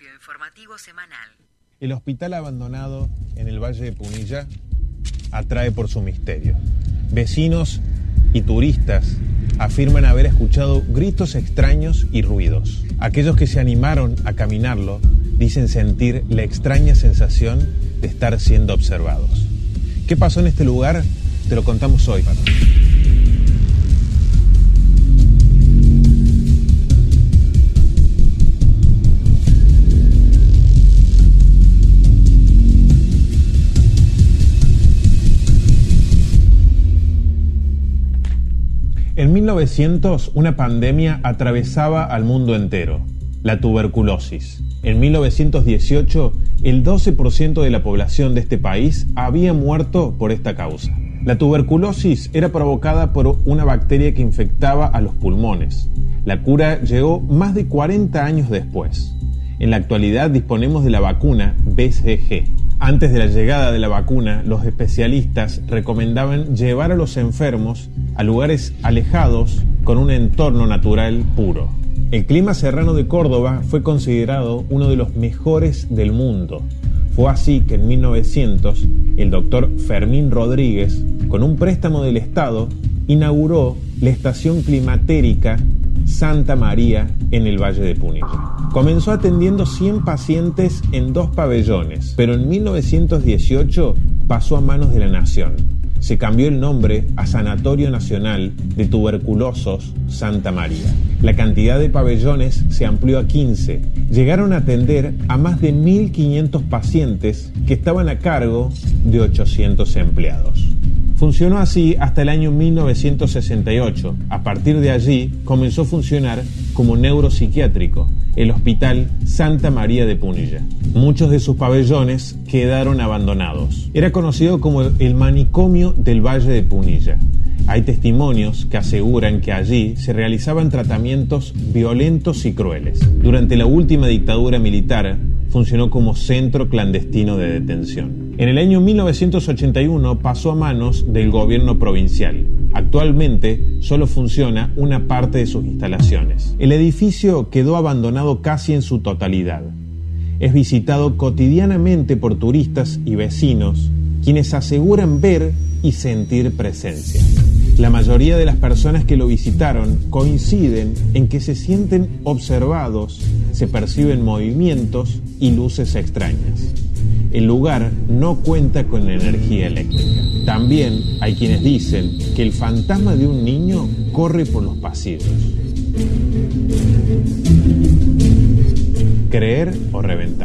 Telescopio informativo semanal. El hospital abandonado en el Valle de Punilla atrae por su misterio. Vecinos y turistas afirman haber escuchado gritos extraños y ruidos. Aquellos que se animaron a caminarlo dicen sentir la extraña sensación de estar siendo observados. ¿Qué pasó en este lugar? Te lo contamos hoy. En mil novecientos, una pandemia atravesaba al mundo entero, la tuberculosis. En mil novecientos dieciocho, el doce por ciento de la población de este país había muerto por esta causa. La tuberculosis era provocada por una bacteria que infectaba a los pulmones. La cura llegó más de cuarenta años después. En la actualidad disponemos de la vacuna B C G. Antes de la llegada de la vacuna, los especialistas recomendaban llevar a los enfermos a lugares alejados con un entorno natural puro. El clima serrano de Córdoba fue considerado uno de los mejores del mundo. Fue así que en mil novecientos el doctor Fermín Rodríguez, con un préstamo del Estado, inauguró la estación climatérica Santa María en el Valle de Punilla. Comenzó atendiendo cien pacientes en dos pabellones, pero en mil novecientos dieciocho pasó a manos de la Nación. Se cambió el nombre a Sanatorio Nacional de Tuberculosos Santa María. La cantidad de pabellones se amplió a quince. Llegaron a atender a más de mil quinientos pacientes que estaban a cargo de ochocientos empleados. Funcionó así hasta el año mil novecientos sesenta y ocho. A partir de allí comenzó a funcionar como neuropsiquiátrico, el Hospital Santa María de Punilla. Muchos de sus pabellones quedaron abandonados. Era conocido como el manicomio del Valle de Punilla. Hay testimonios que aseguran que allí se realizaban tratamientos violentos y crueles. Durante la última dictadura militar, funcionó como centro clandestino de detención. En el año mil novecientos ochenta y uno pasó a manos del gobierno provincial. Actualmente solo funciona una parte de sus instalaciones. El edificio quedó abandonado casi en su totalidad. Es visitado cotidianamente por turistas y vecinos, quienes aseguran ver y sentir presencia. La mayoría de las personas que lo visitaron coinciden en que se sienten observados, se perciben movimientos y luces extrañas. El lugar no cuenta con energía eléctrica. También hay quienes dicen que el fantasma de un niño corre por los pasillos. Creer o reventar.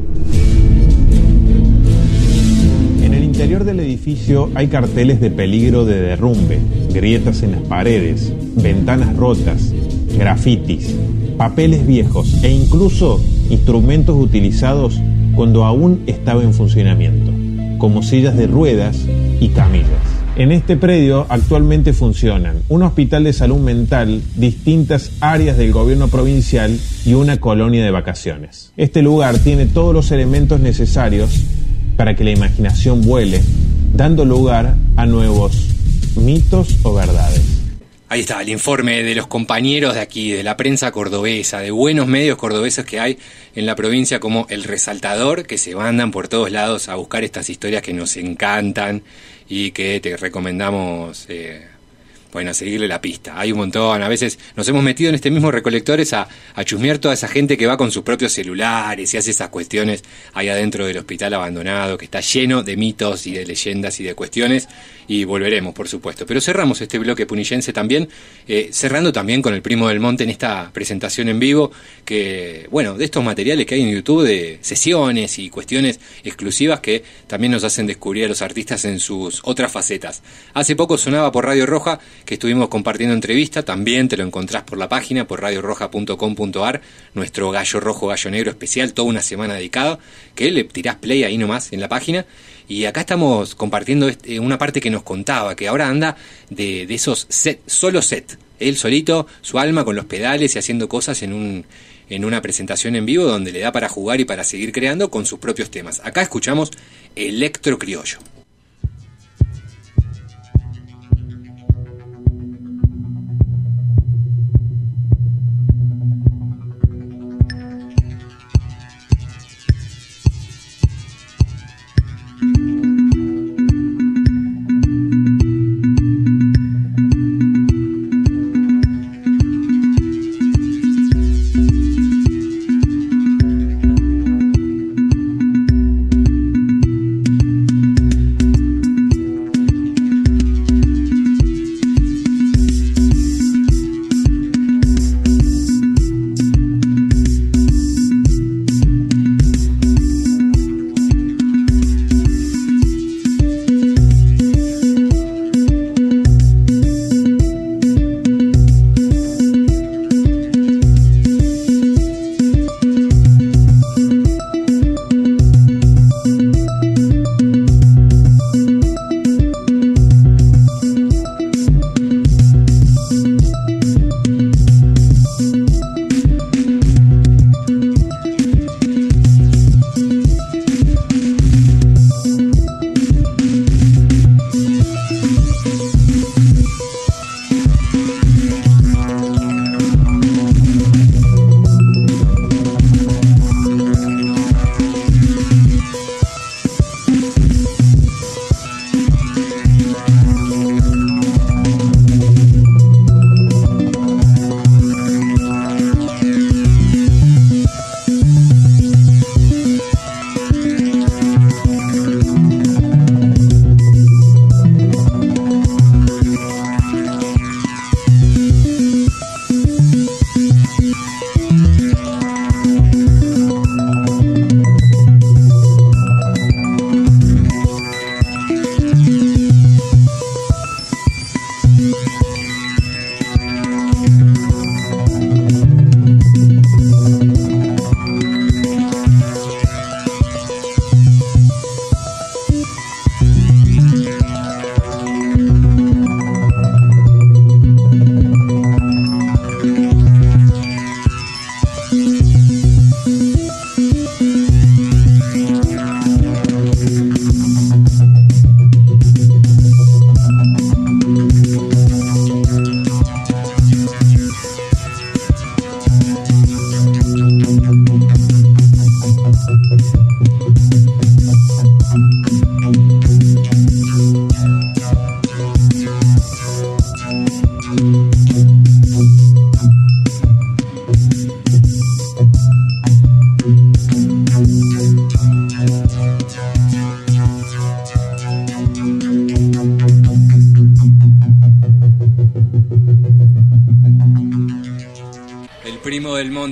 En el interior del edificio hay carteles de peligro de derrumbe, grietas en las paredes, ventanas rotas, grafitis, papeles viejos e incluso instrumentos utilizados cuando aún estaba en funcionamiento, como sillas de ruedas y camillas. En este predio actualmente funcionan un hospital de salud mental, distintas áreas del gobierno provincial y una colonia de vacaciones. Este lugar tiene todos los elementos necesarios para que la imaginación vuele, dando lugar a nuevos mitos o verdades. Ahí está, el informe de los compañeros de aquí, de la prensa cordobesa, de buenos medios cordobeses que hay en la provincia, como El Resaltador, que se mandan por todos lados a buscar estas historias que nos encantan y que te recomendamos, eh, bueno, seguirle la pista. Hay un montón, a veces nos hemos metido en este mismo Recolectores a, a chusmear toda esa gente que va con sus propios celulares y hace esas cuestiones ahí adentro del hospital abandonado, que está lleno de mitos y de leyendas y de cuestiones. Y volveremos, por supuesto. Pero cerramos este bloque punillense también, eh, cerrando también con el Primo del Monte en esta presentación en vivo, que, bueno, de estos materiales que hay en YouTube, de sesiones y cuestiones exclusivas que también nos hacen descubrir a los artistas en sus otras facetas. Hace poco sonaba por Radio Roja, que estuvimos compartiendo entrevista, también te lo encontrás por la página, por radio roja punto com punto ar, nuestro Gallo Rojo, Gallo Negro especial, toda una semana dedicada, que le tirás play ahí nomás en la página. Y acá estamos compartiendo este, una parte que nos contaba, que ahora anda de, de esos set, solo set. Él solito, su alma con los pedales y haciendo cosas en, un, en una presentación en vivo donde le da para jugar y para seguir creando con sus propios temas. Acá escuchamos Electro Criollo.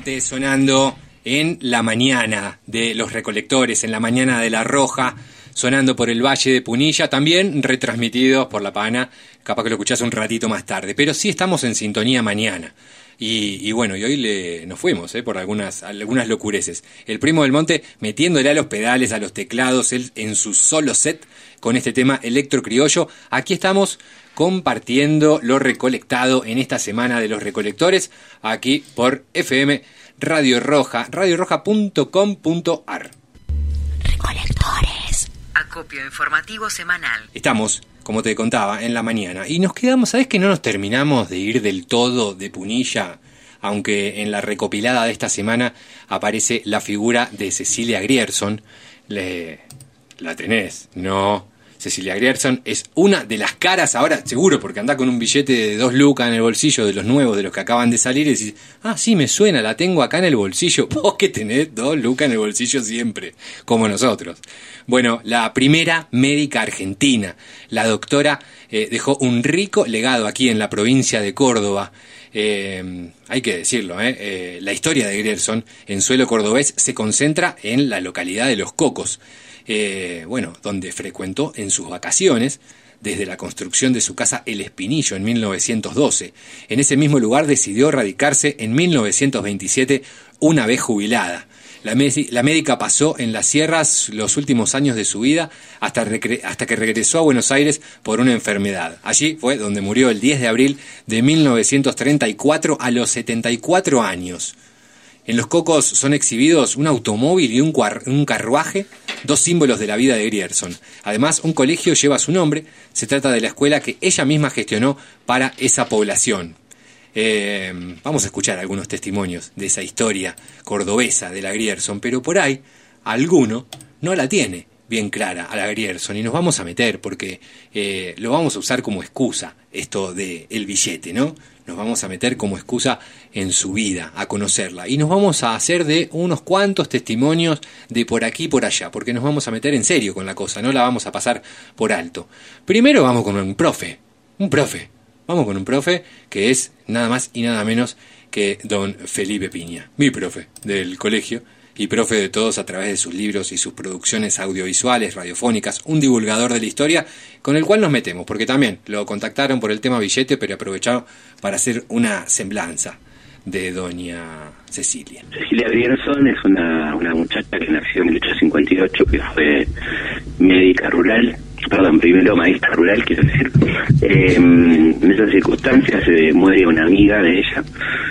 Monte sonando en la mañana de los recolectores, en la mañana de La Roja, sonando por el Valle de Punilla, también retransmitidos por La Pana, capaz que lo escuchás un ratito más tarde, pero sí estamos en sintonía mañana. Y, y bueno, y hoy le, nos fuimos eh, por algunas, algunas locureces. El Primo del Monte metiéndole a los pedales, a los teclados, él en su solo set con este tema Electro Criollo. Aquí estamos compartiendo lo recolectado en esta semana de los recolectores, aquí por F M Radio Roja, radio roja punto com punto a r. Recolectores. Acopio informativo semanal. Estamos, como te contaba, en la mañana. Y nos quedamos, ¿sabes que no nos terminamos de ir del todo de Punilla? Aunque en la recopilada de esta semana aparece la figura de Cecilia Grierson. Le... ¿La tenés? No. Cecilia Grierson es una de las caras ahora, seguro, porque anda con un billete de dos lucas en el bolsillo de los nuevos, de los que acaban de salir, y decís, ah, sí, me suena, la tengo acá en el bolsillo. Vos que tenés dos lucas en el bolsillo siempre, como nosotros. Bueno, la primera médica argentina, la doctora, eh, dejó un rico legado aquí en la provincia de Córdoba. Eh, hay que decirlo, eh, eh, la historia de Grierson en suelo cordobés se concentra en la localidad de Los Cocos. Eh, bueno, donde frecuentó en sus vacaciones desde la construcción de su casa El Espinillo en mil novecientos doce. En ese mismo lugar decidió radicarse en mil novecientos veintisiete una vez jubilada. La, me- la médica pasó en las sierras los últimos años de su vida hasta, recre- hasta que regresó a Buenos Aires por una enfermedad. Allí fue donde murió el diez de abril de mil novecientos treinta y cuatro a los setenta y cuatro años. En Los Cocos son exhibidos un automóvil y un, cuar- un carruaje, dos símbolos de la vida de Grierson. Además, un colegio lleva su nombre. Se trata de la escuela que ella misma gestionó para esa población. Eh, vamos a escuchar algunos testimonios de esa historia cordobesa de la Grierson, pero por ahí alguno no la tiene bien clara a la Grierson y nos vamos a meter porque eh, lo vamos a usar como excusa, esto de el billete, ¿no? Nos vamos a meter como excusa en su vida, a conocerla. Y nos vamos a hacer de unos cuantos testimonios de por aquí y por allá, porque nos vamos a meter en serio con la cosa, no la vamos a pasar por alto. Primero vamos con un profe, un profe. Vamos con un profe que es nada más y nada menos que don Felipe Piña, mi profe del colegio y profe de todos a través de sus libros y sus producciones audiovisuales, radiofónicas, un divulgador de la historia con el cual nos metemos, porque también lo contactaron por el tema billete, pero aprovecharon para hacer una semblanza de doña Cecilia. Cecilia Grierson es una, una muchacha que nació en mil ochocientos cincuenta y ocho, que fue médica rural, perdón, primero maestra rural, quiero decir. Eh, en esas circunstancias se muere una amiga de ella,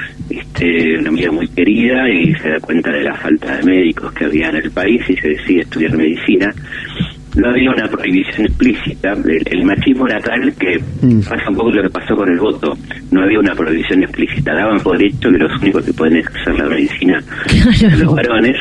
este, una amiga muy querida, y se da cuenta de la falta de médicos que había en el país y se decide estudiar medicina. No había una prohibición explícita, el, el machismo era tal que mm. pasa un poco lo que pasó con el voto, no había una prohibición explícita, daban por hecho que los únicos que pueden ejercer la medicina son los varones,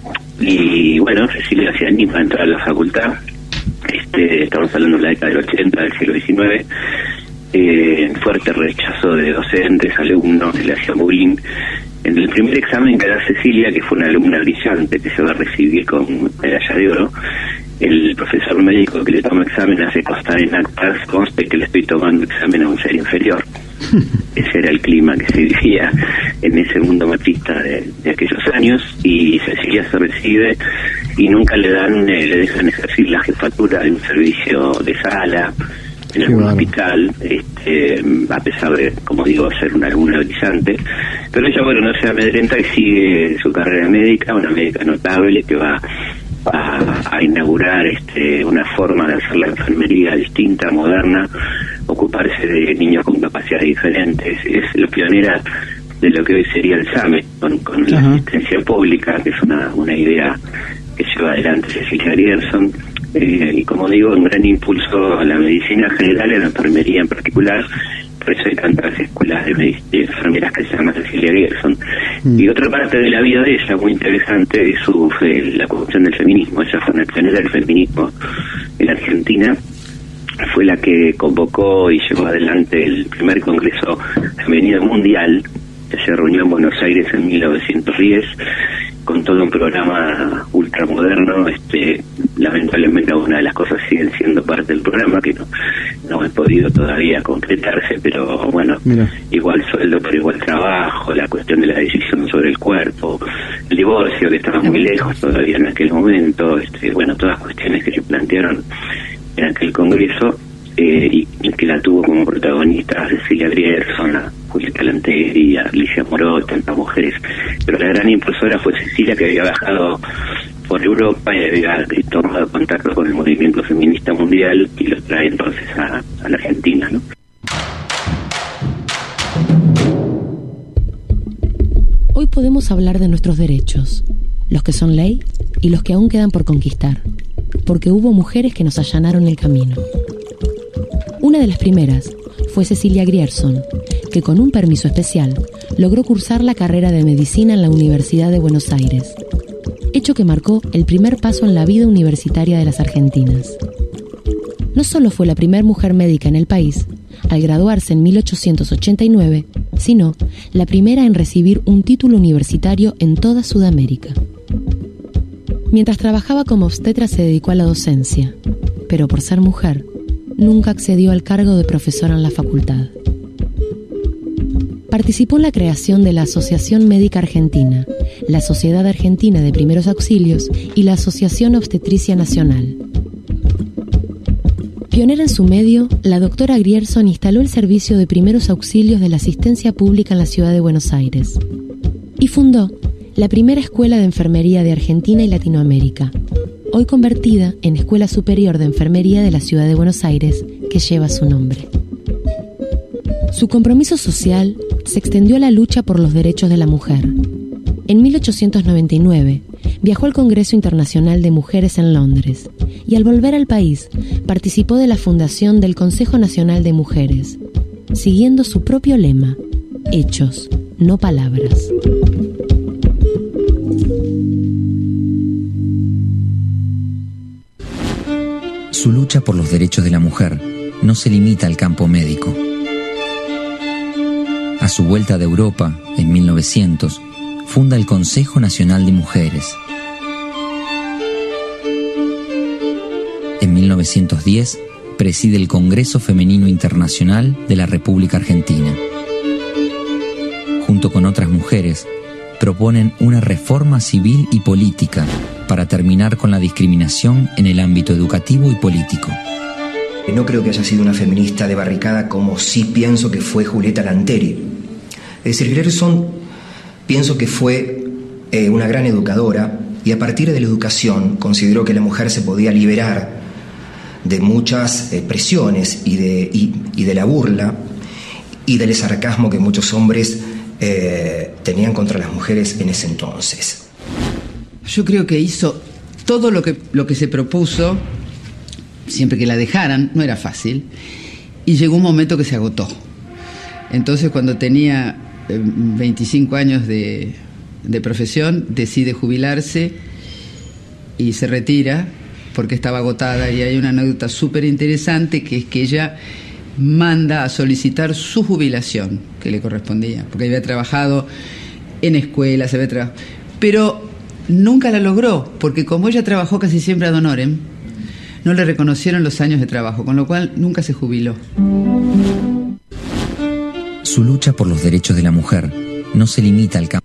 y bueno, Cecilia se anima a entrar a la facultad, este, estamos hablando de la década del ochenta, del siglo diecinueve, eh, fuerte rechazo de docentes, alumnos, que le hacían bullying. En el primer examen que da Cecilia, que fue una alumna brillante que se va a recibir con medalla de oro, el profesor médico que le toma examen hace constar en actas, conste que le estoy tomando examen a un ser inferior. Ese era el clima que se vivía en ese mundo machista de, de aquellos años, y Cecilia se recibe y nunca le dan, eh, le dejan ejercer la jefatura de un servicio de sala en algún bueno. hospital, este, a pesar de, como digo, ser una alumna brillante. Pero ella, bueno, no se amedrenta y sigue su carrera médica, una médica notable que va a, a inaugurar este, una forma de hacer la enfermería distinta, moderna, ocuparse de niños con capacidades diferentes. Es la pionera de lo que hoy sería el SAME, con, con la asistencia pública, que es una, una idea que lleva adelante Cecilia Grierson. Eh, y como digo, un gran impulso a la medicina general y a la enfermería en particular. Por eso hay tantas escuelas de, medic- de enfermeras que se llaman Cecilia Grierson. Mm. Y otra parte de la vida de ella, muy interesante, es su, eh, la cuestión del feminismo. Ella fue una pionera del feminismo en Argentina. Fue la que convocó y llevó adelante el primer Congreso Femenino Mundial, que se reunió en Buenos Aires en mil novecientos diez, con todo un programa ultramoderno. Este, lamentablemente algunas de las cosas siguen siendo parte del programa, que no, no he podido todavía concretarse, pero bueno, Mira. igual sueldo por igual trabajo, la cuestión de la decisión sobre el cuerpo, el divorcio que estaba muy lejos todavía en aquel momento, este, bueno, todas cuestiones que se plantearon en aquel congreso, eh, y, y que la tuvo como protagonista Cecilia Grierson, a Julieta Lanteri, a Alicia Moró, tantas mujeres, pero la gran impulsora fue Cecilia, que había bajado por Europa y había tomado contacto con el movimiento feminista mundial y lo trae entonces a, a la Argentina, ¿no? Hoy podemos hablar de nuestros derechos, los que son ley y los que aún quedan por conquistar, porque hubo mujeres que nos allanaron el camino. Una de las primeras fue Cecilia Grierson, que con un permiso especial logró cursar la carrera de medicina en la Universidad de Buenos Aires, hecho que marcó el primer paso en la vida universitaria de las argentinas. No solo fue la primera mujer médica en el país, al graduarse en mil ochocientos ochenta y nueve, sino la primera en recibir un título universitario en toda Sudamérica. Mientras trabajaba como obstetra se dedicó a la docencia, pero por ser mujer, nunca accedió al cargo de profesora en la facultad. Participó en la creación de la Asociación Médica Argentina, la Sociedad Argentina de Primeros Auxilios y la Asociación Obstetricia Nacional. Pionera en su medio, la doctora Grierson instaló el servicio de primeros auxilios de la asistencia pública en la ciudad de Buenos Aires y fundó la primera escuela de enfermería de Argentina y Latinoamérica, hoy convertida en Escuela Superior de Enfermería de la ciudad de Buenos Aires, que lleva su nombre. Su compromiso social se extendió a la lucha por los derechos de la mujer. En mil ochocientos noventa y nueve viajó al Congreso Internacional de Mujeres en Londres y al volver al país participó de la fundación del Consejo Nacional de Mujeres, siguiendo su propio lema: hechos, no palabras. Su lucha por los derechos de la mujer no se limita al campo médico. A su vuelta de Europa, en mil novecientos, funda el Consejo Nacional de Mujeres. En mil novecientos diez, preside el Congreso Femenino Internacional de la República Argentina. Junto con otras mujeres, proponen una reforma civil y política para terminar con la discriminación en el ámbito educativo y político. No creo que haya sido una feminista de barricada como sí pienso que fue Julieta Lanteri. Es decir, Grierson pienso que fue eh, una gran educadora y a partir de la educación consideró que la mujer se podía liberar de muchas eh, presiones y de, y, y de la burla y del sarcasmo que muchos hombres eh, tenían contra las mujeres en ese entonces. Yo creo que hizo todo lo que, lo que se propuso, siempre que la dejaran, no era fácil, y llegó un momento que se agotó. Entonces, cuando tenía eh, veinticinco años de, de profesión, decide jubilarse y se retira porque estaba agotada, y hay una anécdota súper interesante, que es que ella manda a solicitar su jubilación, que le correspondía, porque había trabajado en escuelas, había trabajado, pero nunca la logró, porque como ella trabajó casi siempre ad honorem, no le reconocieron los años de trabajo, con lo cual nunca se jubiló. Su lucha por los derechos de la mujer no se limita al campo.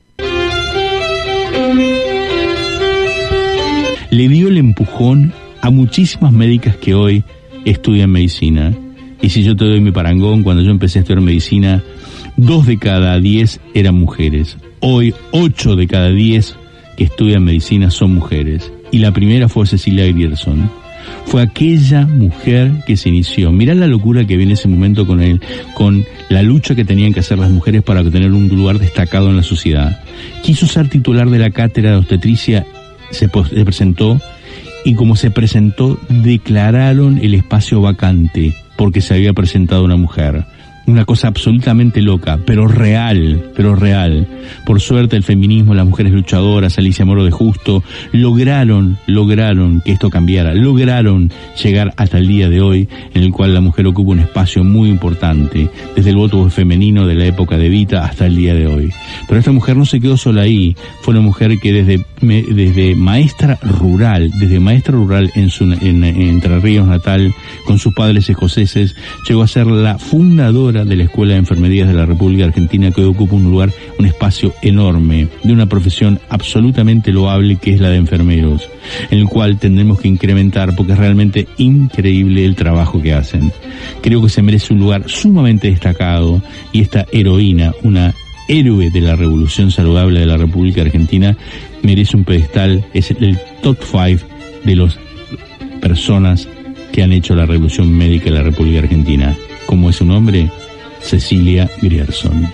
Le dio el empujón a muchísimas médicas que hoy estudian medicina. Y si yo te doy mi parangón, cuando yo empecé a estudiar medicina, dos de cada diez eran mujeres. Hoy, ocho de cada diez que estudian medicina son mujeres. Y la primera fue Cecilia Grierson. Fue aquella mujer que se inició. Mirá la locura que viene en ese momento con él, con la lucha que tenían que hacer las mujeres para obtener un lugar destacado en la sociedad. Quiso ser titular de la cátedra de obstetricia, se, se presentó, y como se presentó, declararon el espacio vacante porque se había presentado una mujer. una cosa absolutamente loca, pero real, pero real. Por suerte el feminismo, las mujeres luchadoras, Alicia Moro de Justo, lograron, lograron que esto cambiara, lograron llegar hasta el día de hoy, en el cual la mujer ocupa un espacio muy importante, desde el voto femenino de la época de Evita hasta el día de hoy. Pero esta mujer no se quedó sola ahí, fue una mujer que desde, desde maestra rural, desde maestra rural en su en, en Entre Ríos natal, con sus padres escoceses, llegó a ser la fundadora de la Escuela de Enfermerías de la República Argentina, que hoy ocupa un lugar, un espacio enorme, de una profesión absolutamente loable que es la de enfermeros, en el cual tendremos que incrementar porque es realmente increíble el trabajo que hacen. Creo que se merece un lugar sumamente destacado, y esta heroína, una héroe de la revolución saludable de la República Argentina, merece un pedestal, es el top cinco de las personas que han hecho la revolución médica de la República Argentina. ¿Cómo es su nombre? Cecilia Grierson.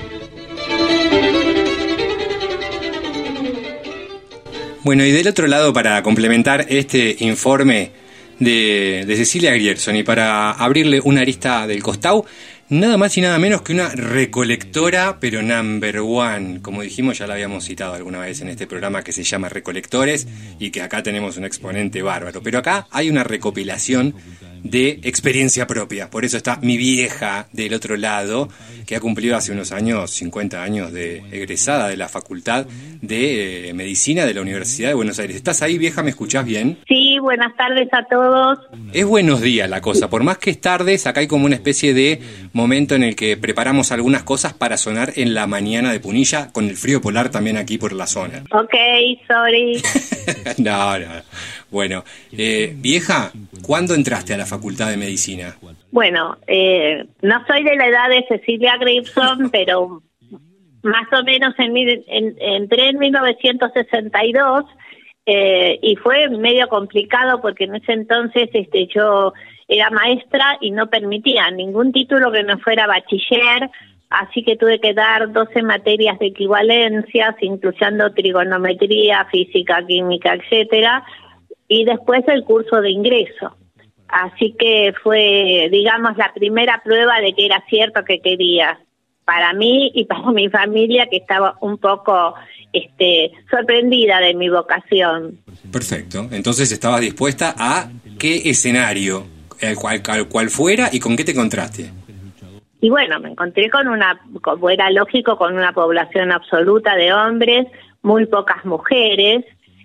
Bueno, y del otro lado, para complementar este informe de, de Cecilia Grierson y para abrirle una arista del costado, nada más y nada menos que una recolectora, pero number one. Como dijimos, ya la habíamos citado alguna vez en este programa, que se llama Recolectores, y que acá tenemos un exponente bárbaro. Pero acá hay una recopilación de experiencia propia. Por eso está mi vieja del otro lado, que ha cumplido hace unos años, cincuenta años de egresada de la Facultad de eh, Medicina de la Universidad de Buenos Aires. ¿Estás ahí, vieja? ¿Me escuchás bien? Sí, buenas tardes a todos. Es buenos días la cosa. Por más que es tardes, acá hay como una especie de momento en el que preparamos algunas cosas para sonar en la mañana de Punilla, con el frío polar también aquí por la zona. Ok, sorry. no, no. Bueno, eh, vieja, ¿cuándo entraste a la Facultad de Medicina? Bueno, eh, no soy de la edad de Cecilia Grierson, pero más o menos en, en, entré en mil novecientos sesenta y dos eh, y fue medio complicado porque en ese entonces este, yo era maestra y no permitía ningún título que no fuera bachiller, así que tuve que dar doce materias de equivalencias, incluyendo trigonometría, física, química, etcétera, y después el curso de ingreso. Así que fue, digamos, la primera prueba de que era cierto que quería, para mí y para mi familia, que estaba un poco este, sorprendida de mi vocación. Perfecto. Entonces estabas dispuesta a qué escenario, el cual, el cual fuera, y con qué te encontraste. Y bueno, me encontré con una, como era lógico, con una población absoluta de hombres, muy pocas mujeres,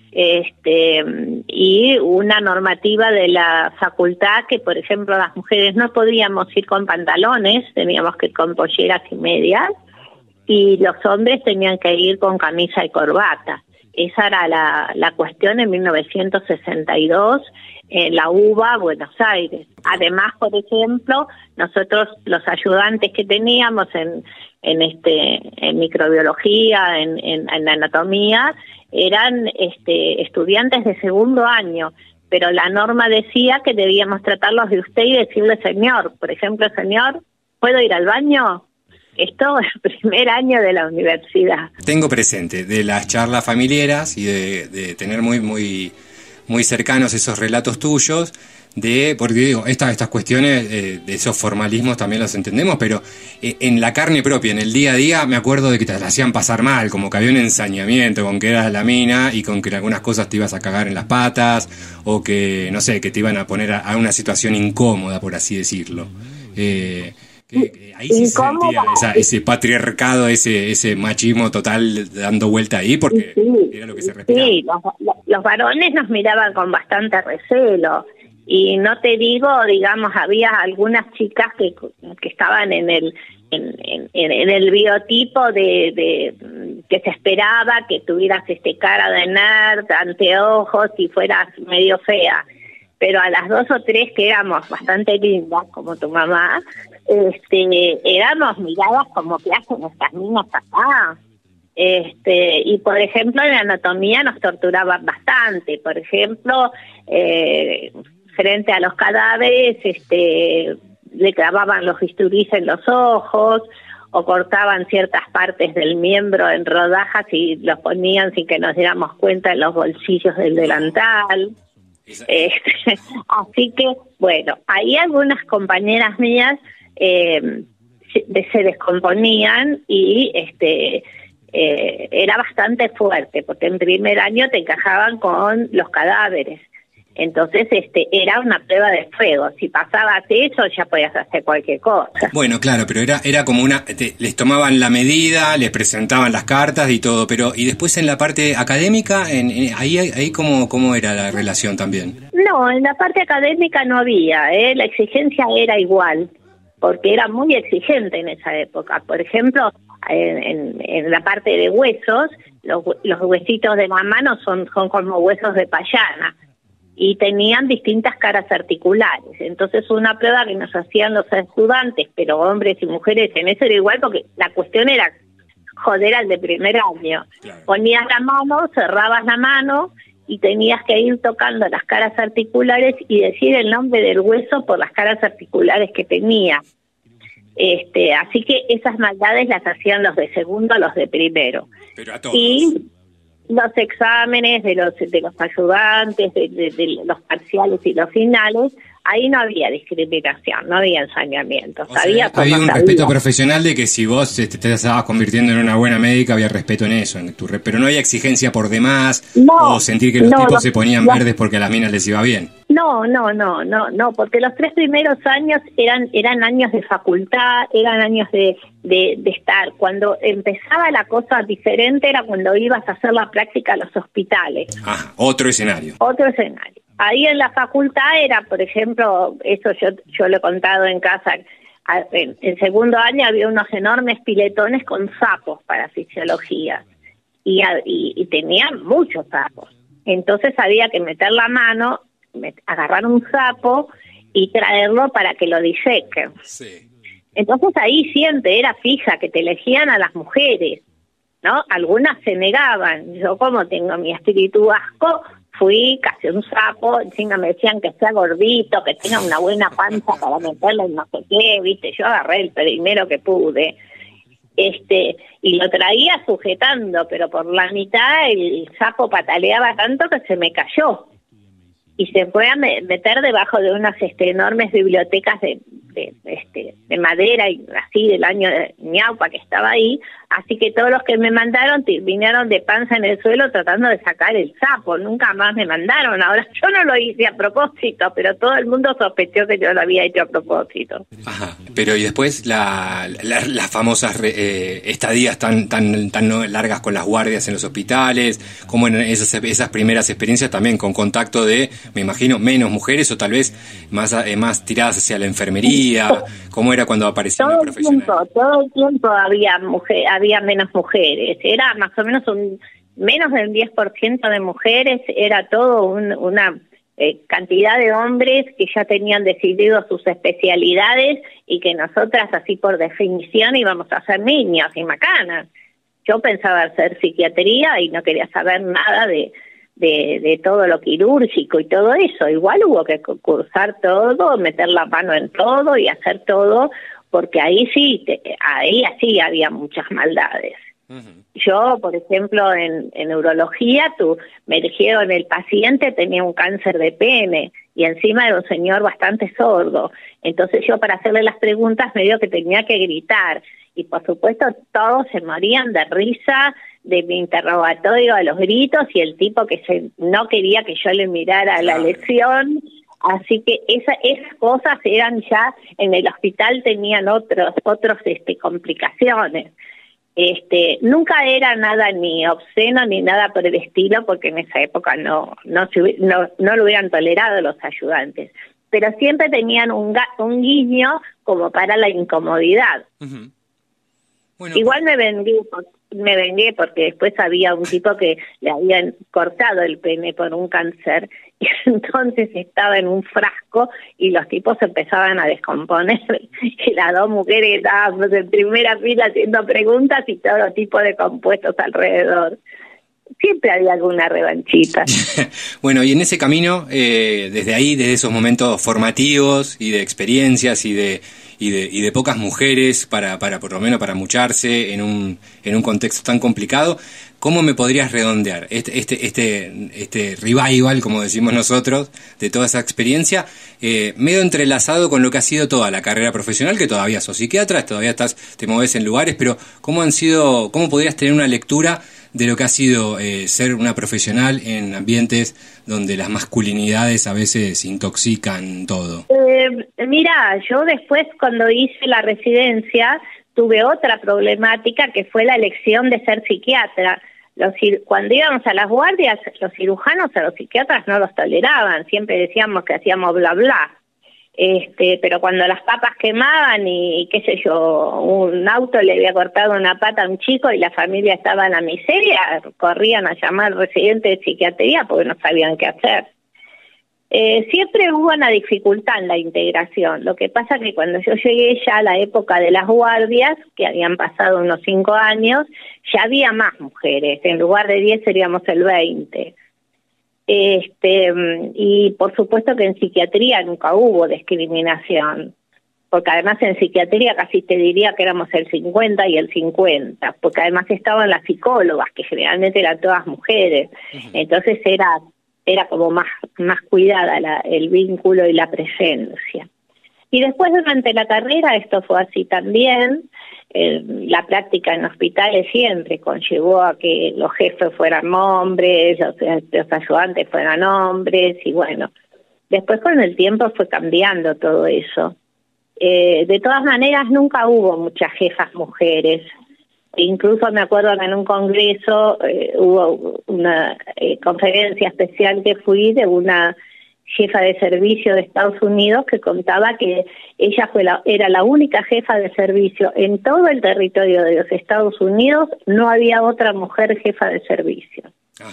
este y una normativa de la facultad que, por ejemplo, las mujeres no podíamos ir con pantalones, teníamos que ir con polleras y medias, y los hombres tenían que ir con camisa y corbata. Esa era la, la cuestión en mil novecientos sesenta y dos en la U B A, Buenos Aires. Además, por ejemplo, nosotros los ayudantes que teníamos en en este en microbiología, en, en, en anatomía, eran este, estudiantes de segundo año, pero la norma decía que debíamos tratarlos de usted y decirle señor. Por ejemplo, señor, ¿puedo ir al baño? Esto es el primer año de la universidad. Tengo presente de las charlas familiares y de, de tener muy muy muy cercanos esos relatos tuyos, de, porque digo, estas estas cuestiones eh, de esos formalismos también los entendemos, pero eh, en la carne propia, en el día a día, me acuerdo de que te las hacían pasar mal, como que había un ensañamiento con que eras la mina y con que en algunas cosas te ibas a cagar en las patas, o que, no sé, que te iban a poner a, a una situación incómoda, por así decirlo. Eh, que, que ahí sí se sentía esa, ese patriarcado, ese ese machismo total dando vuelta ahí, porque sí, era lo que se respiraba. Sí, los, los varones nos miraban con bastante recelo. Y no te digo, digamos, había algunas chicas que, que estaban en el en, en, en el biotipo de, de que se esperaba que tuvieras este cara de nerd, anteojos y fueras medio fea. Pero a las dos o tres que éramos bastante lindas, como tu mamá, este, éramos miradas como que hacen estas niñas acá. Este, y por ejemplo en anatomía nos torturaban bastante. Por ejemplo, eh, frente a los cadáveres, este, le clavaban los bisturís en los ojos o cortaban ciertas partes del miembro en rodajas y los ponían sin que nos diéramos cuenta en los bolsillos del delantal. Este, así que, bueno, ahí algunas compañeras mías eh, se, se descomponían y este eh, era bastante fuerte, porque en primer año te encajaban con los cadáveres. Entonces este era una prueba de fuego. Si pasabas eso, ya podías hacer cualquier cosa. Bueno, claro, pero era era como una... Te, les tomaban la medida, les presentaban las cartas y todo, pero... ¿Y después en la parte académica, en, en, ahí, ahí cómo, cómo era la relación también? No, en la parte académica no había, ¿eh? La exigencia era igual, porque era muy exigente en esa época. Por ejemplo, en, en, en la parte de huesos, los, los huesitos de la mano son, son como huesos de payana, y tenían distintas caras articulares. Entonces una prueba que nos hacían los estudiantes, pero hombres y mujeres, en eso era igual, porque la cuestión era joder al de primer año. Claro. Ponías la mano, cerrabas la mano y tenías que ir tocando las caras articulares y decir el nombre del hueso por las caras articulares que tenía. Este, así que esas maldades las hacían los de segundo, los de primero. Pero a todos. Y los exámenes de los de los ayudantes, de, de, de los parciales y los finales, ahí no había discriminación, no había ensañamiento. O sea, había un respeto profesional de que si vos te, te estabas convirtiendo en una buena médica, había respeto en eso, en tu re, pero no había exigencia por demás, no, o sentir que los no, tipos no, se ponían no. verdes porque a las minas les iba bien. No, no, no, no, no, porque los tres primeros años eran eran años de facultad, eran años de, de, de estar. Cuando empezaba la cosa diferente era cuando ibas a hacer la práctica a los hospitales. Ah, otro escenario. Otro escenario. Ahí en la facultad era, por ejemplo, eso yo yo lo he contado en casa, en, en segundo año había unos enormes piletones con sapos para fisiología, y, y, y tenían muchos sapos. Entonces había que meter la mano, agarrar un sapo y traerlo para que lo disequen. Sí. Entonces ahí siempre era fija que te elegían a las mujeres, ¿no? Algunas se negaban. Yo, como tengo mi espíritu vasco, fui casi un sapo. Encima me decían que sea gordito, que tenga una buena panza para meterle en no sé qué, ¿viste? Yo agarré el primero que pude. Este, y lo traía sujetando, pero por la mitad el sapo pataleaba tanto que se me cayó. Y se fue a me- meter debajo de unas este, enormes bibliotecas de, de, este, de madera, y así del año de ñaupa que estaba ahí. Así que todos los que me mandaron vinieron de panza en el suelo tratando de sacar el sapo. Nunca más me mandaron. Ahora, yo no lo hice a propósito, pero todo el mundo sospechó que yo lo había hecho a propósito. Ajá. Pero y después la, la, las famosas re, eh, estadías tan tan tan no largas con las guardias en los hospitales, como en esas esas primeras experiencias también con contacto de, me imagino, menos mujeres o tal vez más eh, más tiradas hacia la enfermería. ¿Cómo era cuando aparecía Todo el el profesional? tiempo, todo el tiempo había mujer, había menos mujeres. Era más o menos un menos del diez por ciento de mujeres. Era todo un, una eh, cantidad de hombres que ya tenían decidido sus especialidades y que nosotras, así por definición, íbamos a ser niños y macanas. Yo pensaba hacer psiquiatría y no quería saber nada de De, de todo lo quirúrgico y todo eso. Igual hubo que cursar todo, meter la mano en todo y hacer todo, porque ahí sí, te, ahí así había muchas maldades. Uh-huh. Yo, por ejemplo, en, en neurología, tú, me dijeron el paciente tenía un cáncer de pene y encima era un señor bastante sordo. Entonces yo, para hacerle las preguntas, me dio que tenía que gritar. Y por supuesto todos se morían de risa de mi interrogatorio a los gritos, y el tipo que se, no quería que yo le mirara la lección. Así que esa, esas cosas eran ya, en el hospital tenían otros otros este complicaciones. Este, nunca era nada ni obsceno ni nada por el estilo, porque en esa época no no se, no, no lo hubieran tolerado los ayudantes, pero siempre tenían un, ga, un guiño como para la incomodidad. Uh-huh. Bueno, igual me vengué, me vengué porque después había un tipo que le habían cortado el pene por un cáncer, y entonces estaba en un frasco y los tipos empezaban a descomponer, y las dos mujeres estábamos en primera fila haciendo preguntas y todo tipo de compuestos alrededor. Siempre había alguna revanchita. Bueno, y en ese camino, eh, desde ahí, desde esos momentos formativos y de experiencias y de y de y de pocas mujeres para para por lo menos para mucharse en un en un contexto tan complicado, ¿cómo me podrías redondear este este este este revival, como decimos nosotros, de toda esa experiencia, eh, medio entrelazado con lo que ha sido toda la carrera profesional, que todavía sos psiquiatra, todavía estás, te mueves en lugares, pero cómo han sido, cómo podrías tener una lectura de lo que ha sido eh, ser una profesional en ambientes donde las masculinidades a veces intoxican todo? Eh, mira, yo después cuando hice la residencia tuve otra problemática que fue la elección de ser psiquiatra. Los, cuando íbamos a las guardias, los cirujanos a los psiquiatras no los toleraban, siempre decíamos que hacíamos bla bla. Este, pero cuando las papas quemaban y qué sé yo, un auto le había cortado una pata a un chico y la familia estaba en la miseria, corrían a llamar al residente de psiquiatría porque no sabían qué hacer. Eh, siempre hubo una dificultad en la integración. Lo que pasa que cuando yo llegué ya a la época de las guardias, que habían pasado unos cinco años, ya había más mujeres. En lugar de diez seríamos el veinte. Este, y por supuesto que en psiquiatría nunca hubo discriminación, porque además en psiquiatría casi te diría que éramos el cincuenta y el cincuenta, porque además estaban las psicólogas, que generalmente eran todas mujeres, entonces era era como más más cuidada la, el vínculo y la presencia. Y después durante la carrera esto fue así también. Eh, la práctica en hospitales siempre conllevó a que los jefes fueran hombres, los, los ayudantes fueran hombres, y bueno, después con el tiempo fue cambiando todo eso. Eh, de todas maneras nunca hubo muchas jefas mujeres. Incluso me acuerdo que en un congreso eh, hubo una eh, conferencia especial que fui de una jefa de servicio de Estados Unidos que contaba que ella fue la, era la única jefa de servicio en todo el territorio de los Estados Unidos, no había otra mujer jefa de servicio.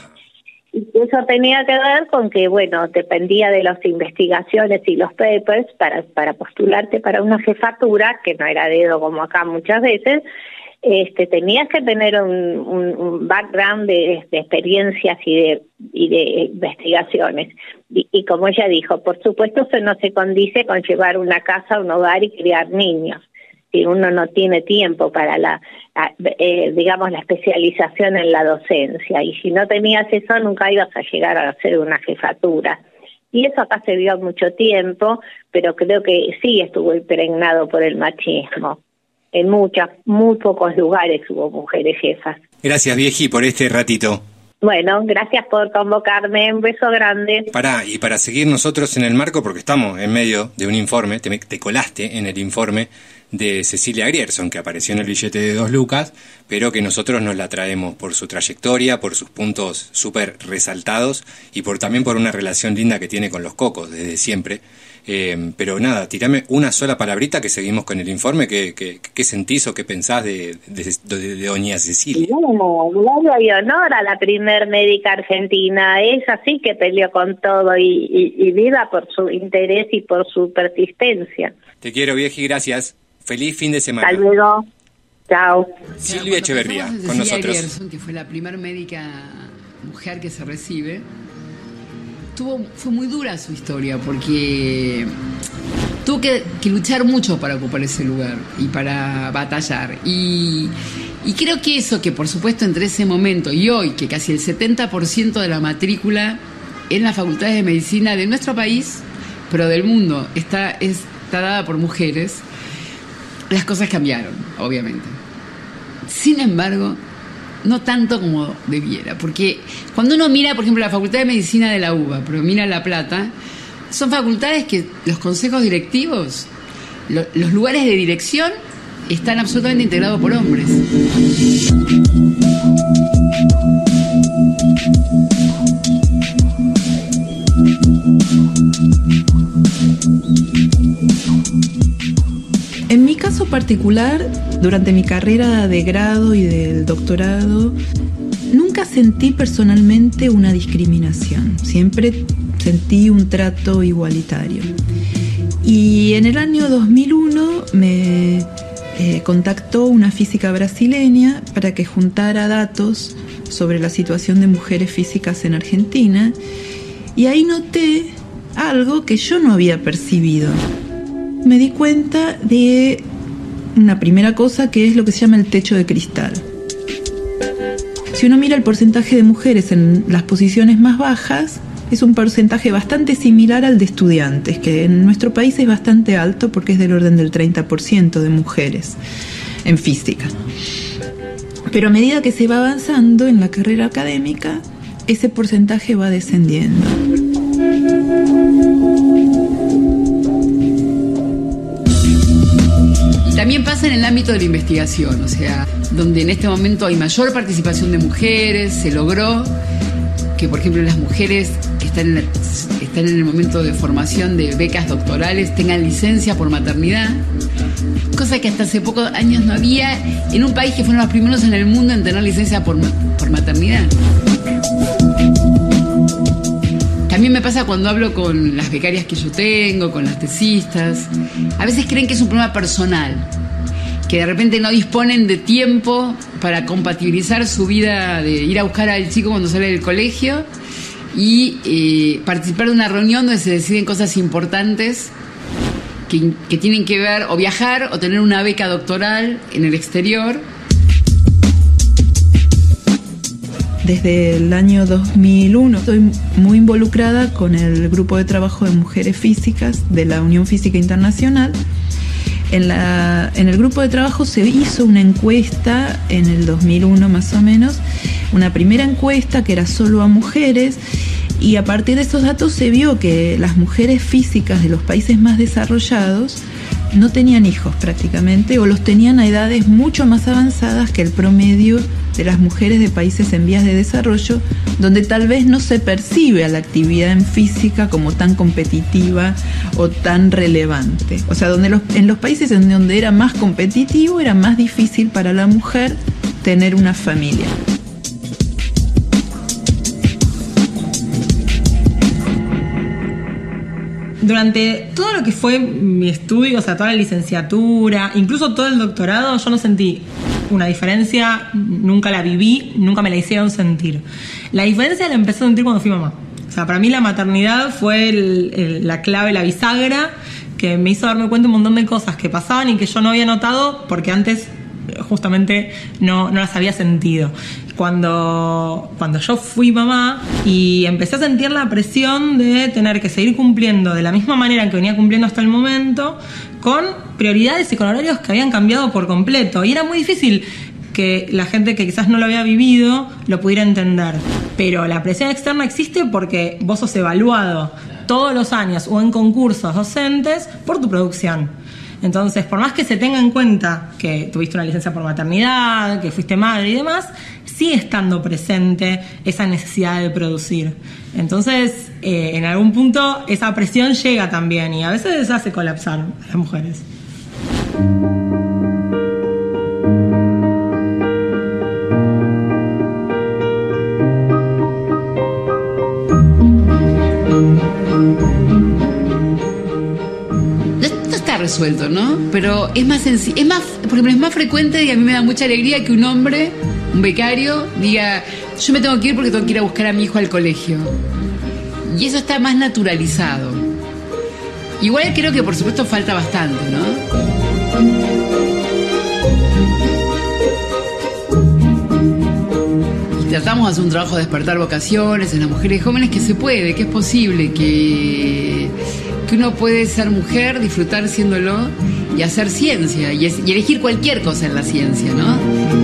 Y eso tenía que ver con que, bueno, dependía de las investigaciones y los papers para, para postularte para una jefatura, que no era dedo como acá muchas veces. Este, tenías que tener un, un, un background de, de experiencias y de, y de investigaciones. Y, y como ella dijo, por supuesto eso no se condice con llevar una casa, un hogar y criar niños. Si uno no tiene tiempo para la, la eh, digamos, la especialización en la docencia. Y si no tenías eso, nunca ibas a llegar a hacer una jefatura. Y eso acá se vio mucho tiempo, pero creo que sí estuvo impregnado por el machismo. En muchas, muy pocos lugares hubo mujeres jefas. Gracias, Vieji, por este ratito. Bueno, gracias por convocarme. Un beso grande. Pará, y para seguir nosotros en el marco, porque estamos en medio de un informe, te, te colaste en el informe de Cecilia Grierson, que apareció en el billete de dos lucas, pero que nosotros nos la traemos por su trayectoria, por sus puntos súper resaltados y por también por una relación linda que tiene con los cocos desde siempre. Eh, pero nada, tirame una sola palabrita que seguimos con el informe. ¿Qué, qué, qué sentís o qué pensás de, de, de, de doña Cecilia? No, gloria y honor a la primer médica argentina. Es así que peleó con todo y, y, y viva por su interés y por su persistencia. Te quiero, Vieji, gracias. Feliz fin de semana. Hasta luego. Chao. Silvia Echeverría, con nosotros. Grierson, que fue la primer médica mujer que se recibe. Tuvo, fue muy dura su historia porque tuvo que, que luchar mucho para ocupar ese lugar y para batallar. Y, y creo que eso, que por supuesto entre ese momento y hoy, que casi el setenta por ciento de la matrícula en las facultades de medicina de nuestro país, pero del mundo, está, está dada por mujeres, las cosas cambiaron, obviamente. Sin embargo, no tanto como debiera, porque cuando uno mira, por ejemplo, la Facultad de Medicina de la U B A, pero mira La Plata, son facultades que los consejos directivos, lo, los lugares de dirección, están absolutamente integrados por hombres. En mi caso particular, durante mi carrera de grado y del doctorado, nunca sentí personalmente una discriminación. Siempre sentí un trato igualitario. Y en el año dos mil uno me eh, contactó una física brasileña para que juntara datos sobre la situación de mujeres físicas en Argentina. Y ahí noté algo que yo no había percibido. Me di cuenta de una primera cosa que es lo que se llama el techo de cristal. si uno mira el porcentaje de mujeres en las posiciones más bajas, es un porcentaje bastante similar al de estudiantes, que en nuestro país es bastante alto porque es del orden del treinta por ciento de mujeres en física. Pero a medida que se va avanzando en la carrera académica, ese porcentaje va descendiendo. También pasa en el ámbito de la investigación, o sea, donde en este momento hay mayor participación de mujeres, se logró que, por ejemplo, las mujeres que están en, la, están en el momento de formación de becas doctorales tengan licencia por maternidad, cosa que hasta hace pocos años no había en un país que fueron los primeros en el mundo en tener licencia por, por maternidad. También me pasa cuando hablo con las becarias que yo tengo, con las tesistas. A veces creen que es un problema personal, que de repente no disponen de tiempo para compatibilizar su vida de ir a buscar al chico cuando sale del colegio y eh, participar de una reunión donde se deciden cosas importantes que, que tienen que ver o viajar o tener una beca doctoral en el exterior. Desde el año dos mil uno estoy muy involucrada con el grupo de trabajo de mujeres físicas de la Unión Física Internacional. En, la, en el grupo de trabajo se hizo una encuesta en el dos mil uno más o menos, una primera encuesta que era solo a mujeres, y a partir de esos datos se vio que las mujeres físicas de los países más desarrollados no tenían hijos prácticamente, o los tenían a edades mucho más avanzadas que el promedio de las mujeres de países en vías de desarrollo, donde tal vez no se percibe a la actividad en física como tan competitiva o tan relevante. O sea, donde los, en los países en donde era más competitivo, era más difícil para la mujer tener una familia. Durante todo lo que fue mi estudio, o sea, toda la licenciatura, incluso todo el doctorado, yo no sentí una diferencia, nunca la viví, nunca me la hicieron sentir. La diferencia la empecé a sentir cuando fui mamá. O sea, para mí la maternidad fue el, el, la clave, la bisagra, que me hizo darme cuenta de un montón de cosas que pasaban y que yo no había notado porque antes justamente no, no las había sentido. Cuando, cuando yo fui mamá y empecé a sentir la presión de tener que seguir cumpliendo de la misma manera en que venía cumpliendo hasta el momento, con prioridades y con horarios que habían cambiado por completo. Y era muy difícil que la gente que quizás no lo había vivido lo pudiera entender. Pero la presión externa existe porque vos sos evaluado todos los años o en concursos docentes por tu producción. Entonces, por más que se tenga en cuenta que tuviste una licencia por maternidad, que fuiste madre y demás, sigue estando presente esa necesidad de producir. Entonces, eh, en algún punto esa presión llega también y a veces hace colapsar a las mujeres. Resuelto, ¿no? Pero es más sencillo, es más, por ejemplo, es más frecuente y a mí me da mucha alegría que un hombre, un becario, diga, yo me tengo que ir porque tengo que ir a buscar a mi hijo al colegio. Y eso está más naturalizado. Igual creo que por supuesto falta bastante, ¿no? Y tratamos de hacer un trabajo de despertar vocaciones en las mujeres jóvenes, que se puede, que es posible, que que uno puede ser mujer, disfrutar siéndolo y hacer ciencia y, es, y elegir cualquier cosa en la ciencia, ¿no?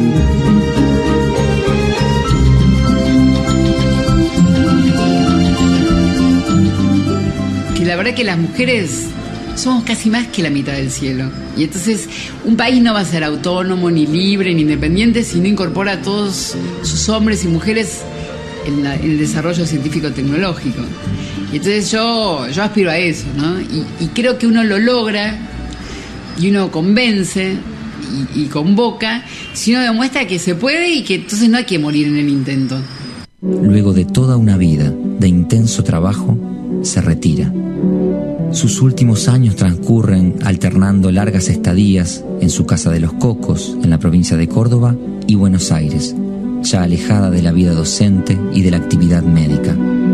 Que la verdad que las mujeres somos casi más que la mitad del cielo. Y entonces un país no va a ser autónomo, ni libre, ni independiente si no incorpora a todos sus hombres y mujeres en, la, en el desarrollo científico-tecnológico. Y entonces yo, yo aspiro a eso, ¿no? Y, y creo que uno lo logra y uno convence y, y convoca si uno demuestra que se puede y que entonces no hay que morir en el intento. Luego de toda una vida de intenso trabajo, se retira. Sus últimos años transcurren alternando largas estadías en su casa de Los Cocos, en la provincia de Córdoba, y Buenos Aires, ya alejada de la vida docente y de la actividad médica.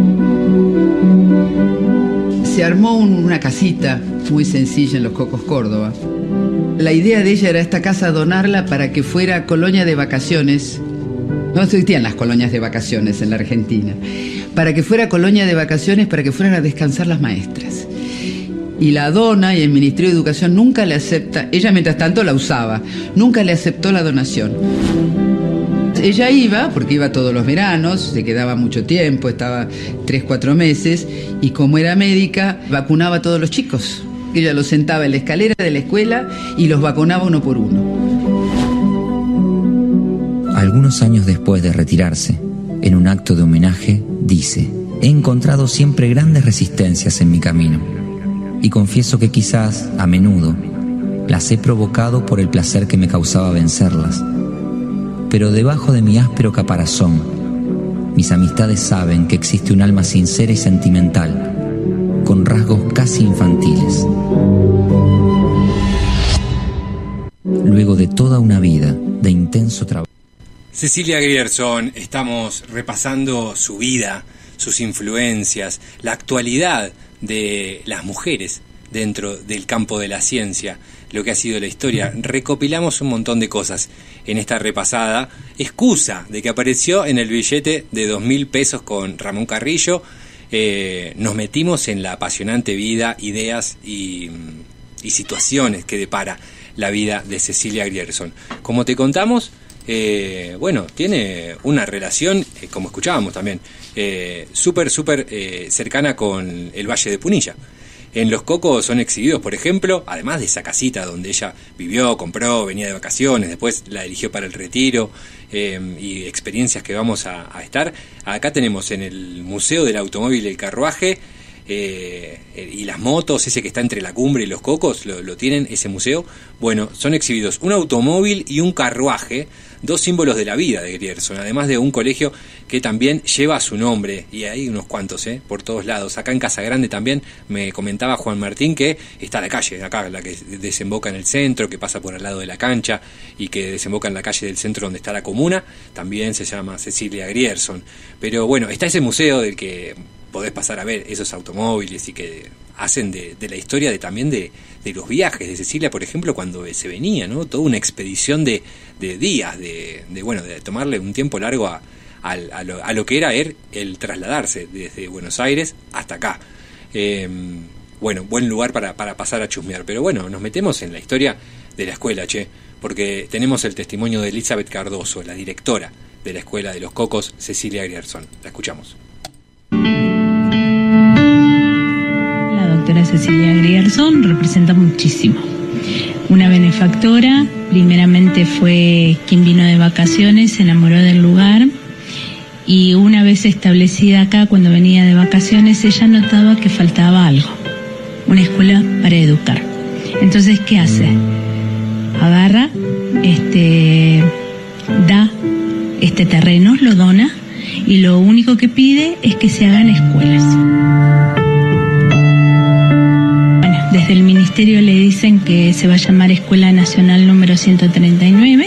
Se armó un, una casita muy sencilla en Los Cocos, Córdoba. La idea de ella era esta casa donarla para que fuera colonia de vacaciones No existían las colonias de vacaciones en la Argentina. Para que fuera colonia de vacaciones, para que fueran a descansar las maestras. Y la dona y el Ministerio de Educación nunca le acepta, ella mientras tanto la usaba, nunca le aceptó la donación. Ella iba, porque iba todos los veranos, se quedaba mucho tiempo, estaba tres, cuatro meses, y como era médica, vacunaba a todos los chicos. Ella los sentaba en la escalera de la escuela y los vacunaba uno por uno. Algunos años después de retirarse, en un acto de homenaje, dice: he encontrado siempre grandes resistencias en mi camino, y confieso que quizás, a menudo, las he provocado por el placer que me causaba vencerlas. Pero debajo de mi áspero caparazón, mis amistades saben que existe un alma sincera y sentimental, con rasgos casi infantiles. Luego de toda una vida de intenso trabajo. Cecilia Grierson, estamos repasando su vida, sus influencias, la actualidad de las mujeres dentro del campo de la ciencia, lo que ha sido la historia. Recopilamos un montón de cosas en esta repasada, excusa de que apareció en el billete de dos mil pesos con Ramón Carrillo. Eh, nos metimos en la apasionante vida, ideas y, y situaciones que depara la vida de Cecilia Grierson. Como te contamos, Eh, bueno, tiene una relación, eh, como escuchábamos también, eh, súper, súper eh, cercana con el Valle de Punilla. En Los Cocos son exhibidos, por ejemplo, además de esa casita donde ella vivió, compró, venía de vacaciones, después la eligió para el retiro, eh, y experiencias que vamos a, a estar. Acá tenemos en el Museo del Automóvil y el Carruaje, eh, y las motos, ese que está entre la Cumbre y Los Cocos, lo, lo tienen, ese museo. Bueno, son exhibidos un automóvil y un carruaje, dos símbolos de la vida de Grierson, además de un colegio que también lleva su nombre, y hay unos cuantos, ¿eh? por todos lados. Acá en Casa Grande también me comentaba Juan Martín que está la calle, acá la que desemboca en el centro, que pasa por al lado de la cancha y que desemboca en la calle del centro donde está la comuna, también se llama Cecilia Grierson. Pero bueno, está ese museo del que podés pasar a ver esos automóviles y que hacen de, de la historia de también de, de los viajes de Cecilia, por ejemplo, cuando se venía, ¿no? Toda una expedición de, de días, de, de bueno, de tomarle un tiempo largo a, a, a, lo, a lo que era el, el trasladarse desde Buenos Aires hasta acá. Eh, bueno, buen lugar para, para pasar a chusmear. Pero bueno, nos metemos en la historia de la escuela, che, porque tenemos el testimonio de Elizabeth Cardoso, la directora de la Escuela de los Cocos, Cecilia Grierson. La escuchamos. La doctora Cecilia Grierson representa muchísimo. Una benefactora, primeramente fue quien vino de vacaciones, se enamoró del lugar, y una vez establecida acá, cuando venía de vacaciones, ella notaba que faltaba algo, una escuela para educar. Entonces, ¿qué hace? Agarra, este, da este terreno, lo dona, y lo único que pide es que se hagan escuelas. Bueno, desde el ministerio le dicen que se va a llamar Escuela Nacional número ciento treinta y nueve.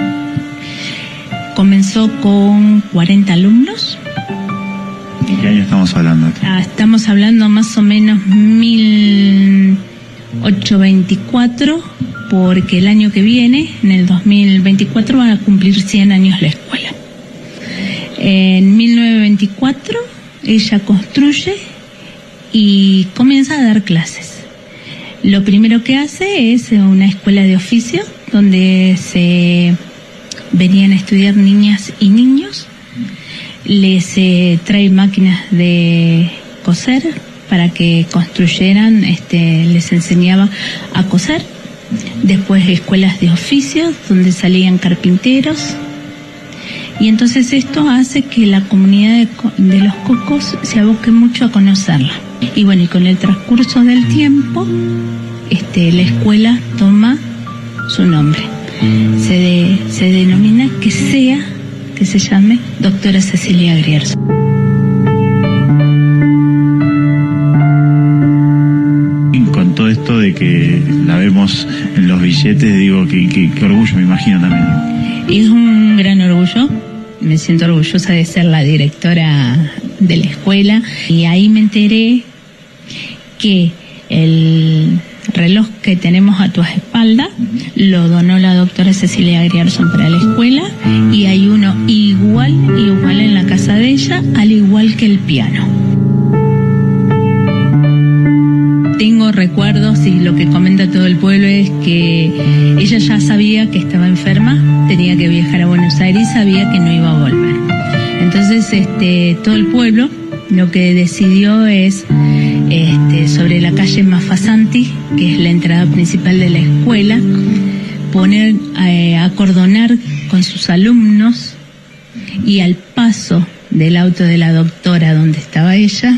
Comenzó con cuarenta alumnos. ¿En qué año estamos hablando? Ah, estamos hablando más o menos mil ochocientos veinticuatro, porque el año que viene, en el dos mil veinticuatro, van a cumplir cien años la escuela. En mil novecientos veinticuatro ella construye y comienza a dar clases. Lo primero que hace es una escuela de oficio donde se venían a estudiar niñas y niños. Les eh, trae máquinas de coser para que construyeran, este, les enseñaba a coser. Después escuelas de oficios donde salían carpinteros. Y entonces esto hace que la comunidad de, de Los Cocos se aboque mucho a conocerla. Y bueno, y con el transcurso del tiempo, este, la escuela toma su nombre. Se, de, se denomina que sea, que se llame Doctora Cecilia Grierson. Con todo esto de que la vemos en los billetes, digo, que, que, que orgullo, me imagino también. Es un gran orgullo. Me siento orgullosa de ser la directora de la escuela, y ahí me enteré que el reloj que tenemos a tu espalda lo donó la doctora Cecilia Grierson para la escuela, y hay uno igual, igual en la casa de ella, al igual que el piano. Tengo recuerdos, y lo que comenta todo el pueblo es que ella ya sabía que estaba enferma, tenía que viajar a Buenos Aires y sabía que no iba a volver. Entonces, este, todo el pueblo lo que decidió es, este, sobre la calle Mafasanti, que es la entrada principal de la escuela, poner, eh, acordonar con sus alumnos, y al paso del auto de la doctora donde estaba ella,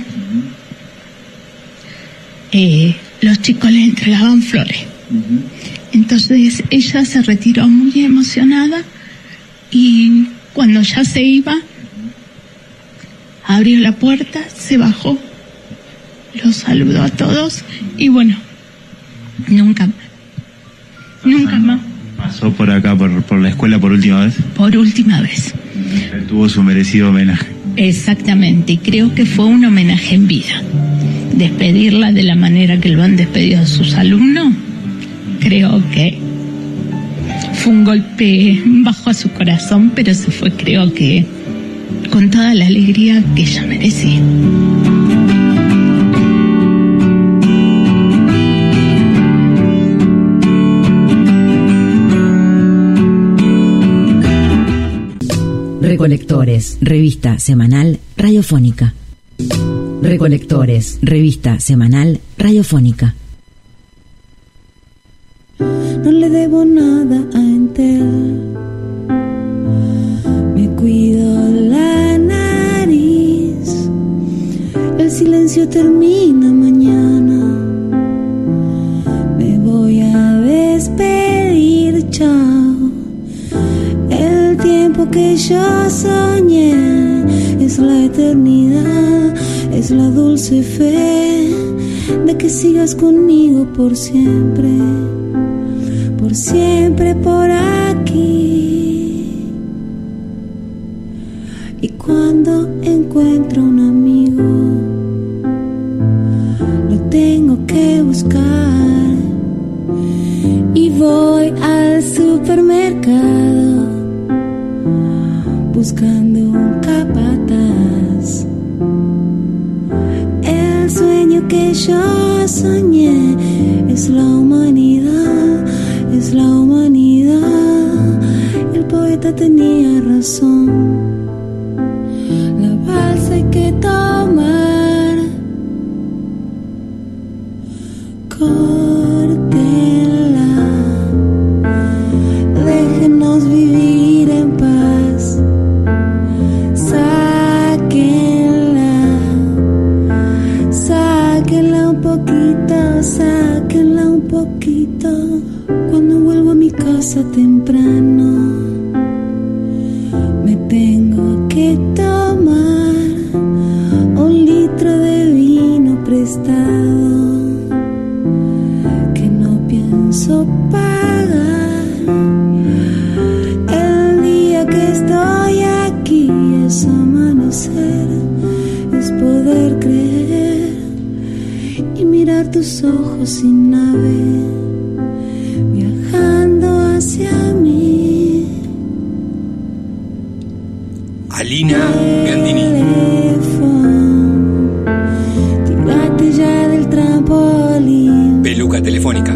eh, los chicos le entregaban flores. Entonces ella se retiró muy emocionada, y cuando ya se iba, abrió la puerta, se bajó, los saludó a todos, y bueno, nunca más, nunca más. Pasó por acá, por, por la escuela por última vez. Por última vez. Tuvo su merecido homenaje. Exactamente, y creo que fue un homenaje en vida. Despedirla de la manera que lo han despedido a sus alumnos, creo que fue un golpe bajo a su corazón, pero se fue, creo que, con toda la alegría que ella merecía. Recolectores, revista semanal radiofónica. Recolectores, revista semanal radiofónica. No le debo nada a Entel, me cuido la nariz, el silencio termina mañana, me voy a despedir, chao. El tiempo que yo soñé es la eternidad, es la dulce fe de que sigas conmigo por siempre, por siempre por aquí. Y cuando encuentro un amigo, lo tengo que buscar, y voy al supermercado buscando un capataz. El sueño que yo soñé es la humanidad, es la humanidad. El poeta tenía razón. La balsa hay que tomar, córtenla, déjenos vivir en paz. Sáquenla, sáquenla un poquito, sáquenla un poquito. Cuando vuelvo a mi casa temprano, me tengo que tomar un litro de vino prestado que no pienso pagar. El día que estoy aquí es amanecer, es poder creer y mirar tus ojos sin nave viajando hacia mí. Alina Gandini. Tírate ya del trampolín. Peluca telefónica.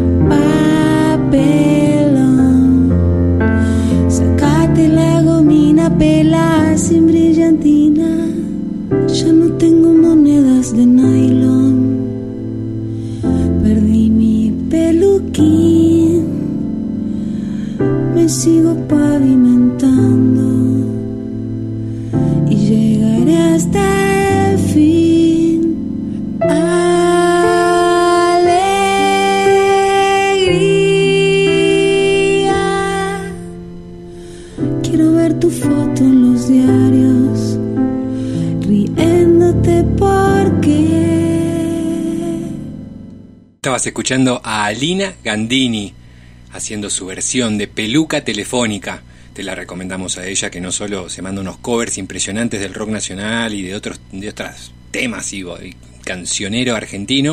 Papelón. Sácate la gomina, pela sin brillantina. Ya no tengo monedas de nylon. Perdí mi peluquín. Me sigo pavimentando y llegaré hasta el fin. Alegría. Quiero ver tu foto en los diarios, riéndote porque Estabas escuchando a Alina Gandini haciendo su versión de Peluca Telefónica. Te la recomendamos a ella, que no solo se manda unos covers impresionantes del rock nacional y de otros de otros temas y, y cancionero argentino,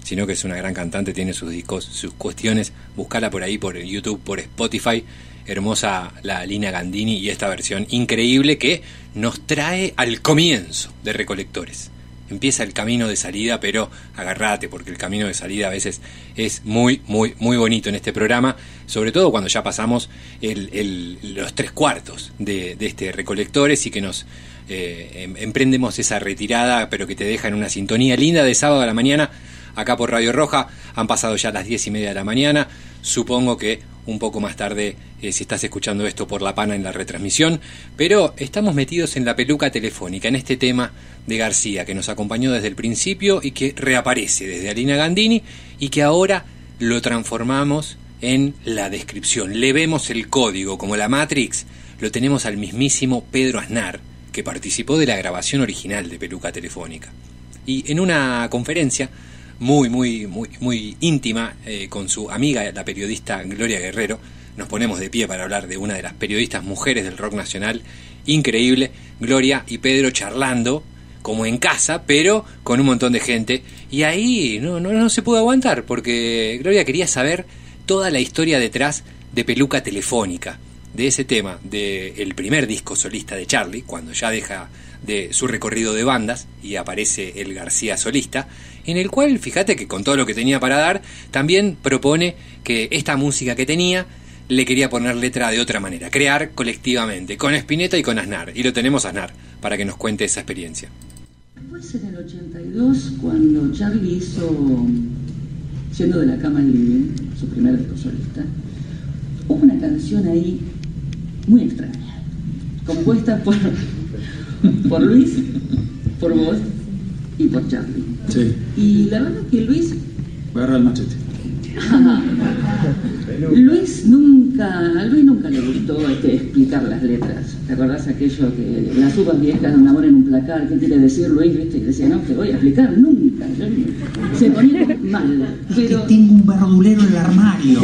sino que es una gran cantante, tiene sus discos, sus cuestiones. Buscala por ahí, por YouTube, por Spotify. Hermosa la Lina Gandini y esta versión increíble que nos trae al comienzo de Recolectores. Empieza el camino de salida, pero agarrate, porque el camino de salida a veces es muy, muy, muy bonito en este programa, sobre todo cuando ya pasamos el, el, los tres cuartos de, de este Recolectores y que nos eh, em, emprendemos esa retirada, pero que te deja en una sintonía linda de sábado a la mañana, acá por Radio Roja. Han pasado ya las diez y media de la mañana, supongo que un poco más tarde eh, si estás escuchando esto por La Pana en la retransmisión, pero estamos metidos en la peluca telefónica, en este tema de García, que nos acompañó desde el principio y que reaparece desde Alina Gandini y que ahora lo transformamos en la descripción. Le vemos el código, como la Matrix, lo tenemos al mismísimo Pedro Aznar, que participó de la grabación original de Peluca Telefónica. Y en una conferencia muy, muy, muy, muy íntima eh, con su amiga, la periodista Gloria Guerrero, nos ponemos de pie para hablar de una de las periodistas mujeres del rock nacional, increíble, Gloria y Pedro charlando como en casa, pero con un montón de gente, y ahí no, no, no se pudo aguantar, porque Gloria quería saber toda la historia detrás de Peluca Telefónica, de ese tema, del primer disco solista de Charly, cuando ya deja de su recorrido de bandas y aparece el García solista, en el cual, fíjate que con todo lo que tenía para dar, también propone que esta música que tenía le quería poner letra de otra manera, crear colectivamente, con Spinetta y con Aznar, y lo tenemos a Aznar para que nos cuente esa experiencia. Después en el ochenta y dos, cuando Charly hizo Yendo de la cama al living, su primer disco solista, hubo una canción ahí muy extraña, compuesta por, por Luis, por vos y por Charly. Sí. Y la verdad es que Luis... Voy a agarrar el machete. Ajá. Luis nunca, a Luis nunca le gustó este, explicar las letras. ¿Te acordás aquello que las uvas viejas de un amor en un placar? ¿Qué quiere decir Luis? ¿Viste? Y decía, no, te voy a explicar nunca. Yo, se ponía mal. Pero... Que tengo un verdulero en el armario.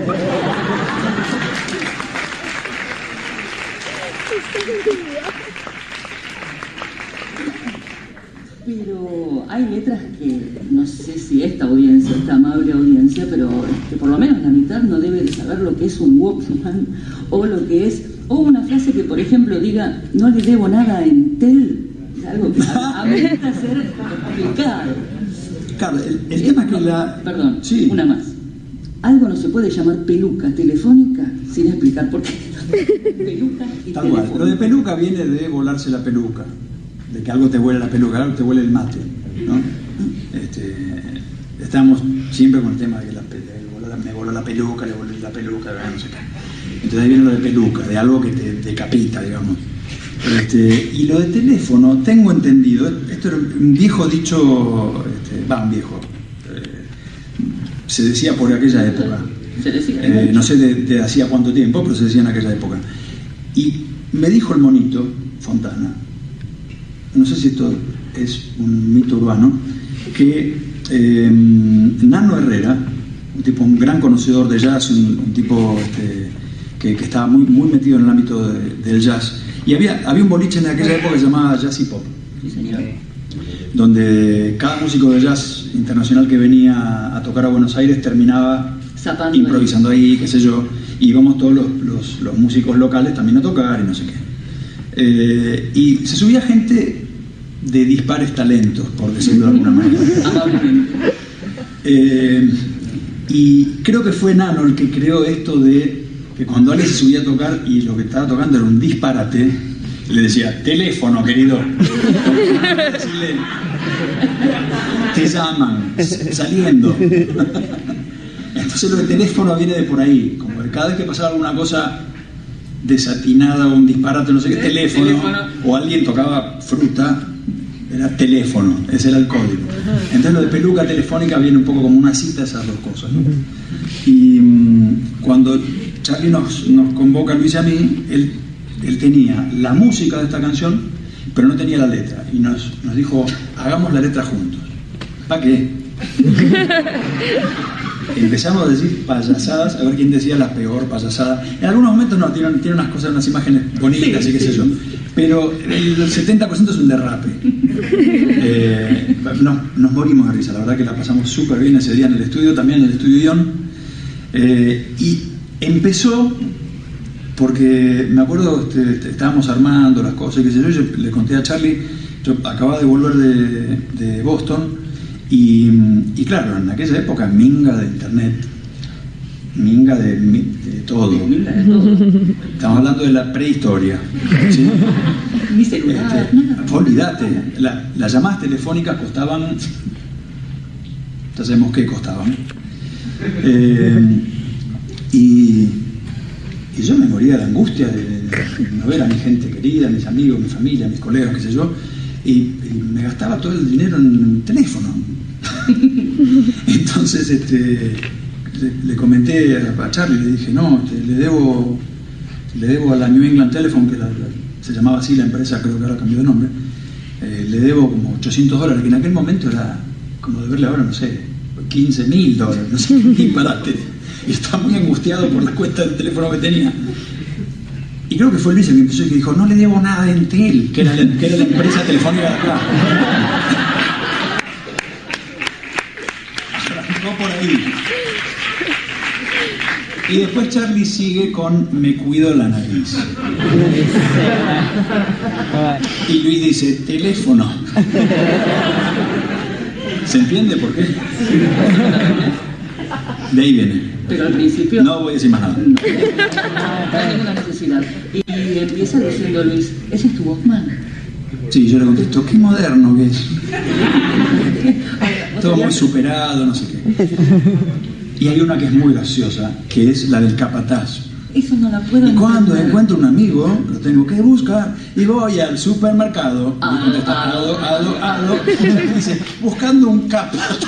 Pero hay letras que no sé si esta audiencia, esta amable audiencia, pero que por lo menos la mitad no debe de saber lo que es un Walkman o lo que es, o una frase que por ejemplo diga, no le debo nada a Entel, es algo que amerita ser explicado. Claro, el, el tema es que la... Perdón, sí. Una más. Algo no se puede llamar peluca telefónica sin explicar por qué. Peluca y Tal cual. Lo de peluca viene de volarse la peluca, de que algo te huele la peluca, algo te huele el mate, ¿no? Este, estamos siempre con el tema de que la, la, me voló la peluca, le volví la peluca, no sé qué. Entonces ahí viene lo de peluca, de algo que te decapita, digamos. Este, y lo de teléfono, tengo entendido, esto era un viejo dicho, este, va, un viejo, eh, se decía por aquella época, se decía, eh, no sé de, de hacía cuánto tiempo, pero se decía en aquella época. Y me dijo el monito, Fontana, no sé si esto es un mito urbano, que eh, Nano Herrera, un tipo, un gran conocedor de jazz, un, un tipo este, que, que estaba muy, muy metido en el ámbito de, del jazz, y había, había un boliche en aquella época que se llamaba Jazz y Pop, sí, señor, donde cada músico de jazz internacional que venía a tocar a Buenos Aires terminaba Zapando improvisando ahí, qué sé yo, y íbamos todos los, los, los músicos locales también a tocar y no sé qué. Eh, y se subía gente de dispares talentos, por decirlo de alguna manera. Eh, y creo que fue Nano el que creó esto de que cuando alguien se subía a tocar y lo que estaba tocando era un disparate, le decía, teléfono, querido. Decirle, te llaman, saliendo. Entonces lo de teléfono viene de por ahí, como de cada vez que pasaba alguna cosa desatinada o un disparate, no sé qué, teléfono, teléfono, o alguien tocaba fruta, era teléfono, ese era el código. Entonces lo de peluca telefónica viene un poco como una cita de esas dos cosas, ¿no? Y mmm, cuando Charly nos, nos convoca a Luis y a mí, él, él tenía la música de esta canción, pero no tenía la letra, y nos, nos dijo, hagamos la letra juntos. ¿Para qué? Empezamos a decir payasadas, a ver quién decía la peor payasada. En algunos momentos no, tiene, tiene unas cosas, unas imágenes bonitas, sí, y qué sé yo. Pero el setenta por ciento es un derrape. Eh, no, nos morimos de risa, la verdad que la pasamos súper bien ese día en el estudio, también en el estudio Ion. Eh, y empezó porque me acuerdo, este, estábamos armando las cosas, qué sé yo, yo le conté a Charlie, yo acababa de volver de, de Boston y, y claro, en aquella época minga de internet, minga de, de todo. Estamos hablando de la prehistoria. ¿Sí? Ni celular, este, nada. Olvídate, la, las llamadas telefónicas costaban, ya sabemos qué costaban. Eh, y, y yo me moría de angustia de, de no ver a mi gente querida, mis amigos, mi familia, mis colegas, qué sé yo, y, y me gastaba todo el dinero en el teléfono. Entonces este, le, le comenté a Charlie, le dije, no, este, le debo le debo a la New England Telephone, que la, la, se llamaba así la empresa, creo que ahora cambió de nombre, eh, le debo como ochocientos dólares, que en aquel momento era como deberle ahora, no sé, quince mil dólares, no sé, disparate. Y estaba muy angustiado por la cuenta del teléfono que tenía. Y creo que fue Luis el que empezó y que dijo, no le debo nada a Entel, que era la, que era la empresa telefónica de acá. Arrancó por ahí. Y después Charlie sigue con me cuido la nariz. Y Luis dice, teléfono. ¿Se entiende por qué? De ahí viene. Pero al principio... No voy a decir más nada. No, no hay ninguna necesidad. Y empieza diciendo Luis, ese es tu Walkman. Sí, yo le contesto, qué moderno que es. Todo muy superado, no sé qué. Y hay una que es muy graciosa, que es la del capataz. Eso no la puedo Y cuando entender. encuentro un amigo, lo tengo que buscar, y voy al supermercado, Ah, y contesta, ado, ado, ado, y dice, buscando un capataz.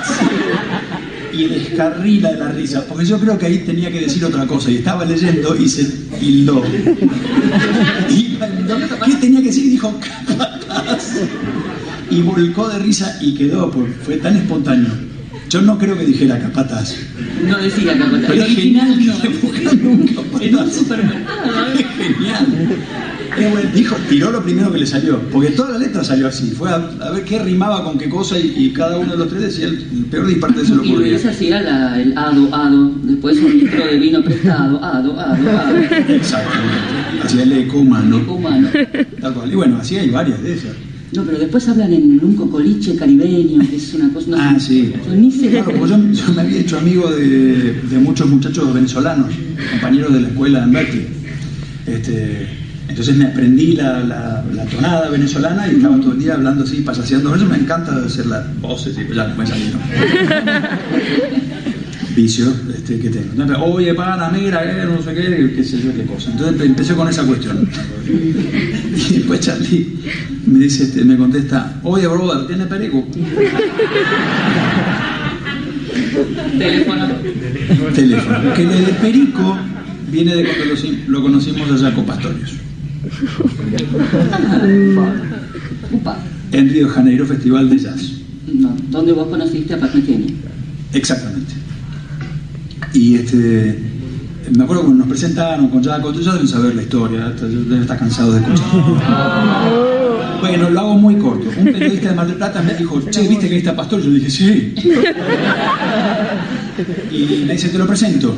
Y descarrila de la risa, porque yo creo que ahí tenía que decir otra cosa, y estaba leyendo y se tildó. Y ¿qué tenía que decir? Y dijo, capataz. Y volcó de risa y quedó, porque fue tan espontáneo. Yo no creo que dijera capataz. No decía capataz. Pero es genial que esté buscando un capataz. En un supermercado. Es genial. Eh, bueno, dijo, tiró lo primero que le salió, porque toda la letra salió así. Fue a, a ver qué rimaba con qué cosa y, y cada uno de los tres decía el, el peor disparate que se lo Y ocurría. Luis hacía la, el ado, ado, después un litro de vino prestado, ado, ado, ado. Exactamente. Hacía el eco humano. Eco humano. Tal cual. Y bueno, así hay varias de esas. No, pero después hablan en un cocoliche caribeño, que es una cosa... No Ah, sé, sí. Yo ni sé. Claro, pues yo, yo me había hecho amigo de, de muchos muchachos venezolanos, compañeros de la escuela en Berkeley. Este, entonces me aprendí la, la, la tonada venezolana y estaba todo el día hablando así, pasaseando. Por eso me encanta hacer las voces y ya me salieron. Vicio este, que tengo. Entonces, oye, pana, mira, eh, no sé qué, qué sé yo, qué cosa. Entonces empecé con esa cuestión. Y después Charlie me dice, este, me contesta, oye, brother, ¿tiene perico? Teléfono. Teléfono. Que de perico viene de cuando lo, lo conocimos a Jaco Pastorius. Upa. En Río de Janeiro, Festival de Jazz. No, ¿dónde vos conociste a Parmequeño? Exactamente. Y este, me acuerdo cuando nos presentaron con Jaco, ya deben saber la historia, deben estar cansados de escuchar. Bueno, lo hago muy corto. Un periodista de Mar del Plata me dijo, che, ¿viste que ahí está Pastor? Yo dije, sí. Y me dice, te lo presento.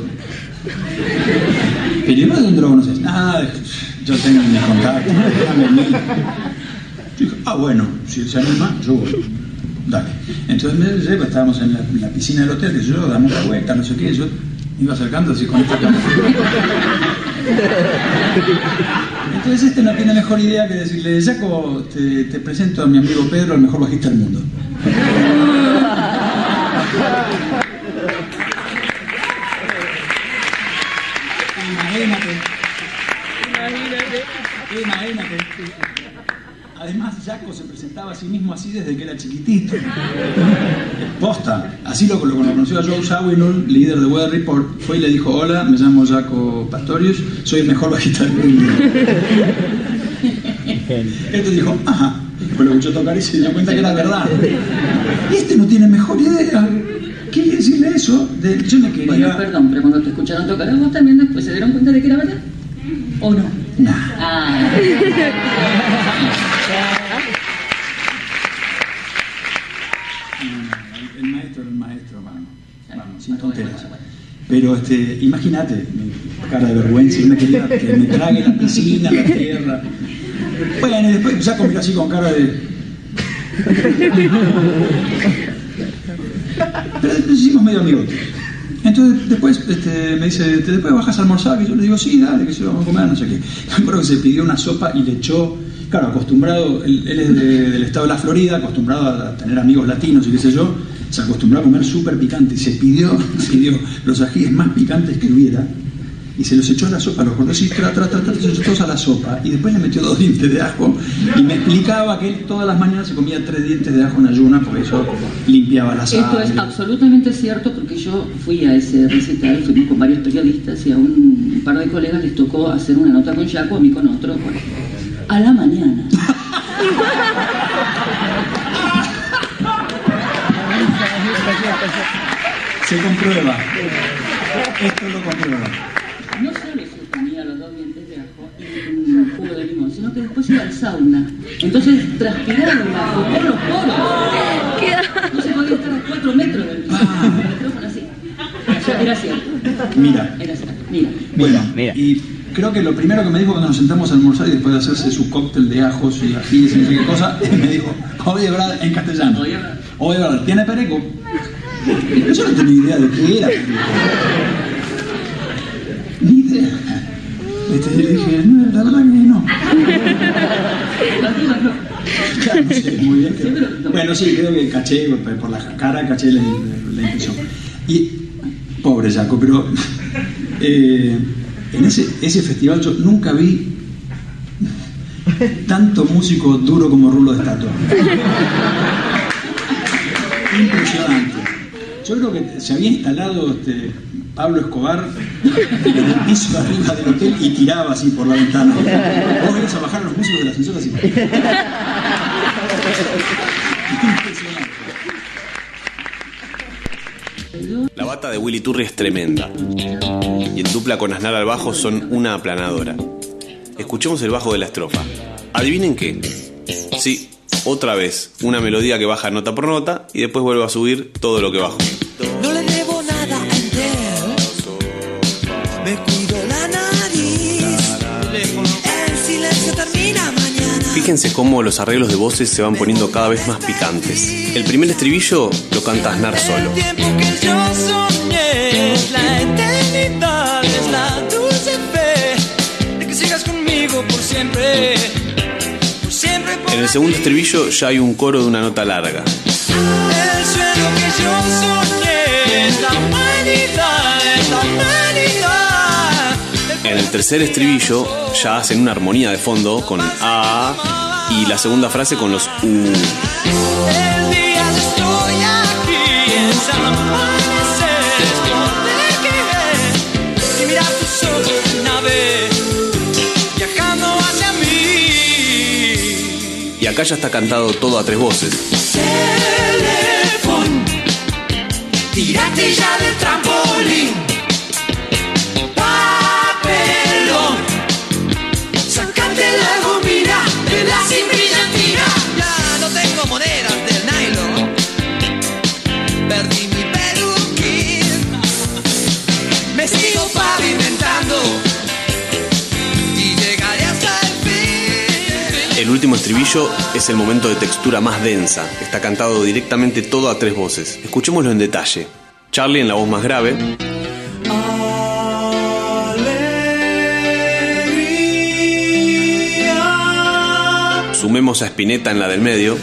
Y yo, ¿de dónde lo conoces? Ah, yo tengo mis contactos, déjame a mí. Yo dije, ah, bueno, si él se anima, yo voy. Dale. Entonces me llevo, estábamos en la, en la piscina del hotel, que yo damos la vuelta, no sé qué, yo me iba acercando así con esta cámara. Entonces este no tiene mejor idea que decirle, Jaco, te, te presento a mi amigo Pedro, el mejor bajista del mundo. Imagínate. Imagínate. Imagínate. Además, Jaco se presentaba a sí mismo así desde que era chiquitito. Posta. Así lo, lo conoció a Joe Zawinul, líder de Weather Report. Fue y le dijo, hola, me llamo Jaco Pastorius, soy el mejor bajista del mundo. Este dijo, ajá. Después lo escuchó tocar y se dio cuenta que era verdad. Y este no tiene mejor idea. ¿Qué quiere decirle eso? De, yo me quería... Bueno, perdón, pero cuando te escucharon tocar a vos también después se dieron cuenta de que era verdad. ¿O no? Nah. Ah. El, el maestro era el maestro, vamos, vamos, sin tonteras. Pero este, imagínate, mi cara de vergüenza, y me quería que me trague la piscina, la tierra. Bueno, y después empecé a comer así con cara de... Pero nos hicimos medio amigotes. Entonces después este, me dice, ¿te después bajas a almorzar? Y yo le digo, sí, dale, que se vamos a comer, no sé qué. Me acuerdo que se pidió una sopa y le echó, claro, acostumbrado, él, él es de, del estado de la Florida, acostumbrado a tener amigos latinos y qué sé yo, se acostumbró a comer súper picante y se pidió, pidió los ajíes más picantes que hubiera y se los echó a la sopa, los cortó así, tra, tra, tra, tra, se los echó todos a la sopa y después le metió dos dientes de ajo y me explicaba que él todas las mañanas se comía tres dientes de ajo en ayunas porque eso limpiaba la sangre. Esto es absolutamente cierto porque yo fui a ese recital, fuimos con varios periodistas y a un par de colegas les tocó hacer una nota con Yaco, a mí con otro, bueno, a la mañana. Se comprueba. Esto lo comprueba. No solo se comía los dos dientes de ajo y un jugo de limón, sino que después iba al sauna. Entonces transpiraba el ajo por los poros. No se podía estar a cuatro metros del micrófono así. Ya era cierto. Mira. Era cierto. Mira. Bueno, y creo que lo primero que me dijo cuando nos sentamos a almorzar y después de hacerse su cóctel de ajos y ajíes y no sé qué cosa, me dijo, oye, Brad, en castellano. Oye, Brad, ¿tiene pereco? Yo no tenía idea de qué era. Ni idea. Este, le dije, no, la verdad que no. Claro, no sé, muy bien. Creo. Bueno, sí, creo que caché, por la cara caché la, la impresión. Y, pobre Jaco, pero eh, en ese, ese festival yo nunca vi tanto músico duro como Rulo de estatua. Impresionante. Yo creo que se había instalado este, Pablo Escobar en el piso de arriba del hotel y tiraba así por la ventana. Vos ibas a bajar a los músicos del ascensor así. La bata de Willy Turri es tremenda. Y en dupla con Aznar al bajo son una aplanadora. Escuchemos el bajo de la estrofa. ¿Adivinen qué? Sí, otra vez, una melodía que baja nota por nota y después vuelve a subir todo lo que bajó. No le debo nada a él. Me cuido la nariz. El silencio termina mañana. Fíjense cómo los arreglos de voces se van poniendo cada vez más picantes. El primer estribillo lo canta Aznar solo. El tiempo que yo soñé es la eternidad, es la dulce fe de que sigas conmigo por siempre. En el segundo estribillo ya hay un coro de una nota larga. El sueño que yo soñé es la humanidad, es la humanidad. En el tercer estribillo ya hacen una armonía de fondo con A y la segunda frase con los U. El día estoy aquí en San Amanecer, no te quejes y mirar tus ojos una vez viajando hacia mí. Y acá ya está cantado todo a tres voces. Teléfono, tírate ya del trampolín. Papelón, sacate la gomina de la sin brillantina. Ya no tengo monedas del nylon, perdí mi peluquín. Me sigo pavimentando y llegaré hasta el fin. El último estribillo es el momento de textura más densa. Está cantado directamente todo a tres voces. Escuchémoslo en detalle. Charlie en la voz más grave. Sumemos a Spinetta en la del medio.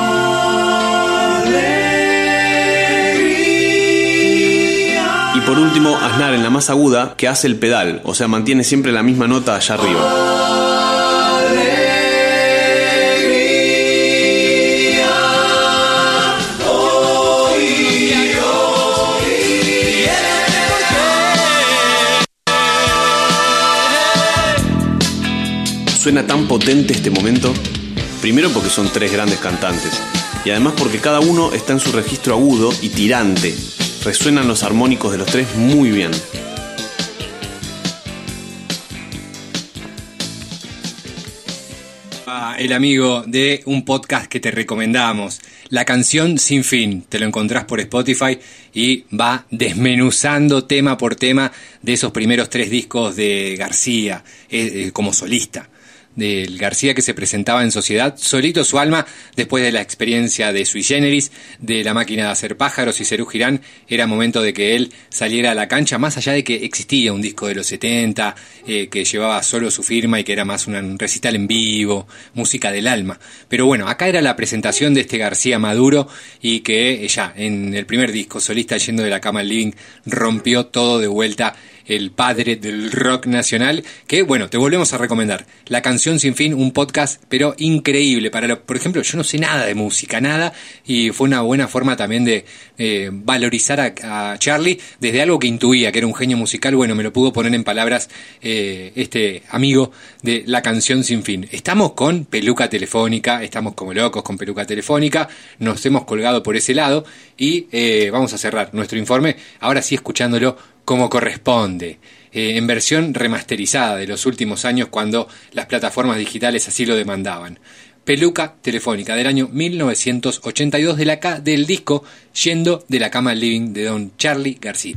Y por último, Aznar en la más aguda, que hace el pedal, o sea, mantiene siempre la misma nota allá arriba. Suena tan potente este momento, primero porque son tres grandes cantantes, y además porque cada uno está en su registro agudo y tirante. Resuenan los armónicos de los tres muy bien. Ah, el amigo de un podcast que te recomendamos, La canción Sin Fin, te lo encontrás por Spotify y va desmenuzando tema por tema de esos primeros tres discos de García eh, eh, como solista. Del García que se presentaba en sociedad, solito su alma, después de la experiencia de Sui Generis, de La Máquina de Hacer Pájaros y Serú Girán. Era momento de que él saliera a la cancha, más allá de que existía un disco de los setenta, eh, que llevaba solo su firma y que era más un recital en vivo, música del alma. Pero bueno, acá era la presentación de este García maduro y que eh, ya en el primer disco, solista yendo de la cama al living, rompió todo de vuelta. El padre del rock nacional, que bueno, te volvemos a recomendar La Canción Sin Fin, un podcast pero increíble para lo, por ejemplo, yo no sé nada de música, nada, y fue una buena forma también de eh, valorizar a, a Charlie desde algo que intuía, que era un genio musical. Bueno, me lo pudo poner en palabras eh, este amigo de La Canción Sin Fin. Estamos con Peluca Telefónica, estamos como locos con Peluca Telefónica, nos hemos colgado por ese lado y eh, vamos a cerrar nuestro informe, ahora sí escuchándolo como corresponde, eh, en versión remasterizada de los últimos años cuando las plataformas digitales así lo demandaban. Peluca Telefónica del año mil novecientos ochenta y dos de la ca- del disco Yendo de la cama al living de don Charly García.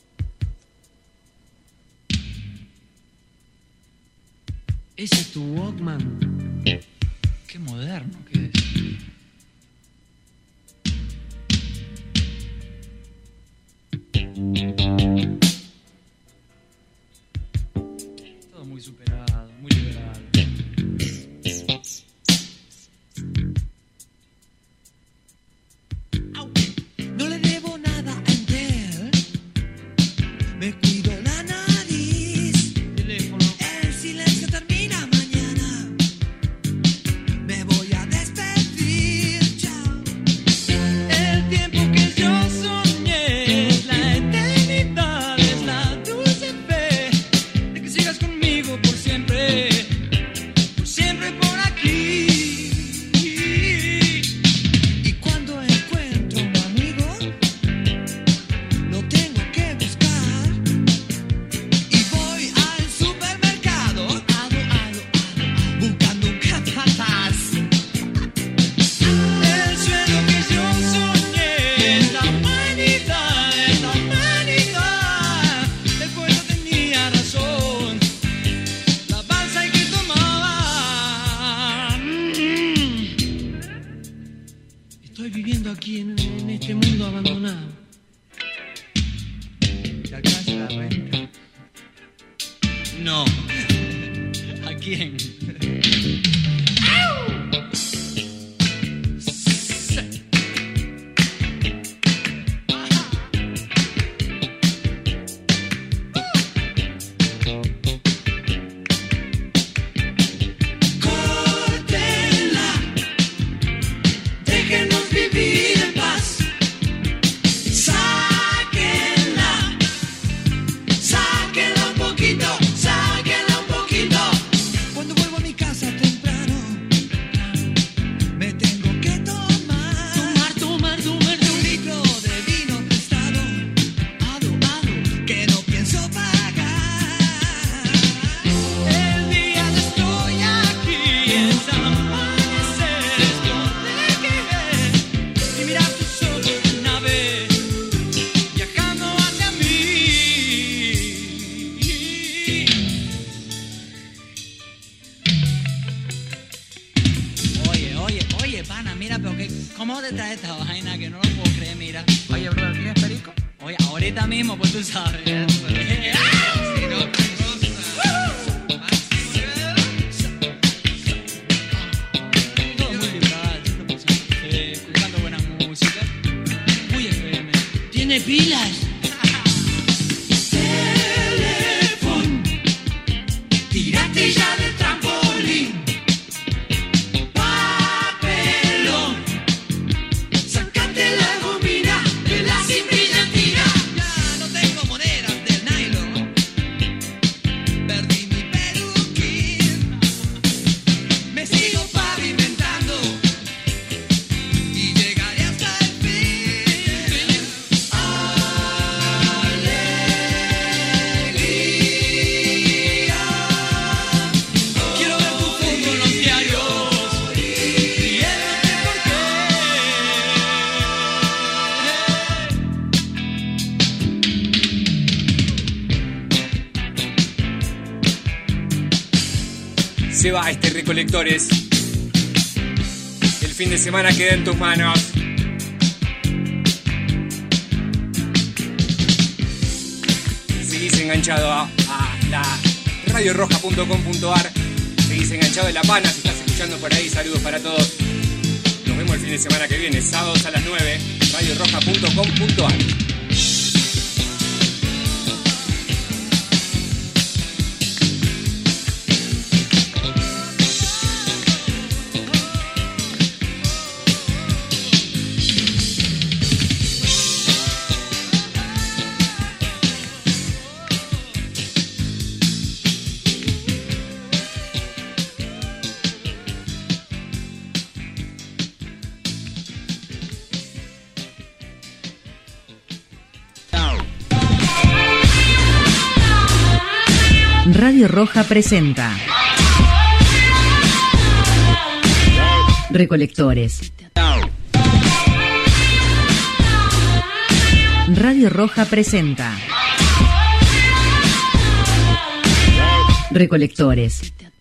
¿Ese es tu Walkman? Qué moderno que es. Todo muy superado, muy liberal. No le debo nada a él. Me cuido la nariz. Teléfono. El silencio termina mañana. Me voy a despedir. Chao. El tiempo que yo soñé es la eternidad, es la dulce fe de que sigas conmigo por siempre, por siempre por aquí. Y cuando encuentro un amigo, lo tengo que buscar. Y voy al supermercado, ado, ado, ado, buscando un capataz. El sueño que yo soñé es la humanidad, es la humanidad. El pueblo tenía razón, la balsa hay que tomar. Mm. Estoy viviendo aquí en, en este mundo abandonado. ¿Te alcanza la renta? No. ¿A quién? Córtenla, déjenos vivir en paz. Sáquenla, sáquenla un poquito, sáquenla un poquito. Cuando vuelvo a mi casa temprano, me tengo que tomar, tomar, tomar, tomar un litro de vino prestado, ado, ado, que no pienso pagar. El día que estoy aquí es amanecer, es yo te quedé y mirar tus ojos de nave viajando hacia mí. Oye, oye, oye, pana, mira, pero que, ¿cómo te trae esta vaina? Que no lo puedo creer, mira. Oye, bro, ¿tienes perico? Oye, ahorita mismo, pues tú sabes. Eso. Si no, todo muy liberal, cien por ciento café, escuchando buena música. Muy F M. ¿Tiene pilas? Teléfono, tírate ya del trampolín. Papelón, sácate la gomina de la sin brillantina. Ya no tengo monedas del nylon, perdí mi peluquín. Me sigo pavimentando y llegaré hasta el fin. se va este Recolectores. El fin de semana queda en tus manos. Seguís enganchado a, a la radio roja punto com punto ar. Seguís enganchado en La Pana. Si estás escuchando por ahí, saludos para todos. Nos vemos el fin de semana que viene, sábados a las nueve, radio roja punto com punto ar. Radio Roja presenta Recolectores. Radio Roja presenta Recolectores.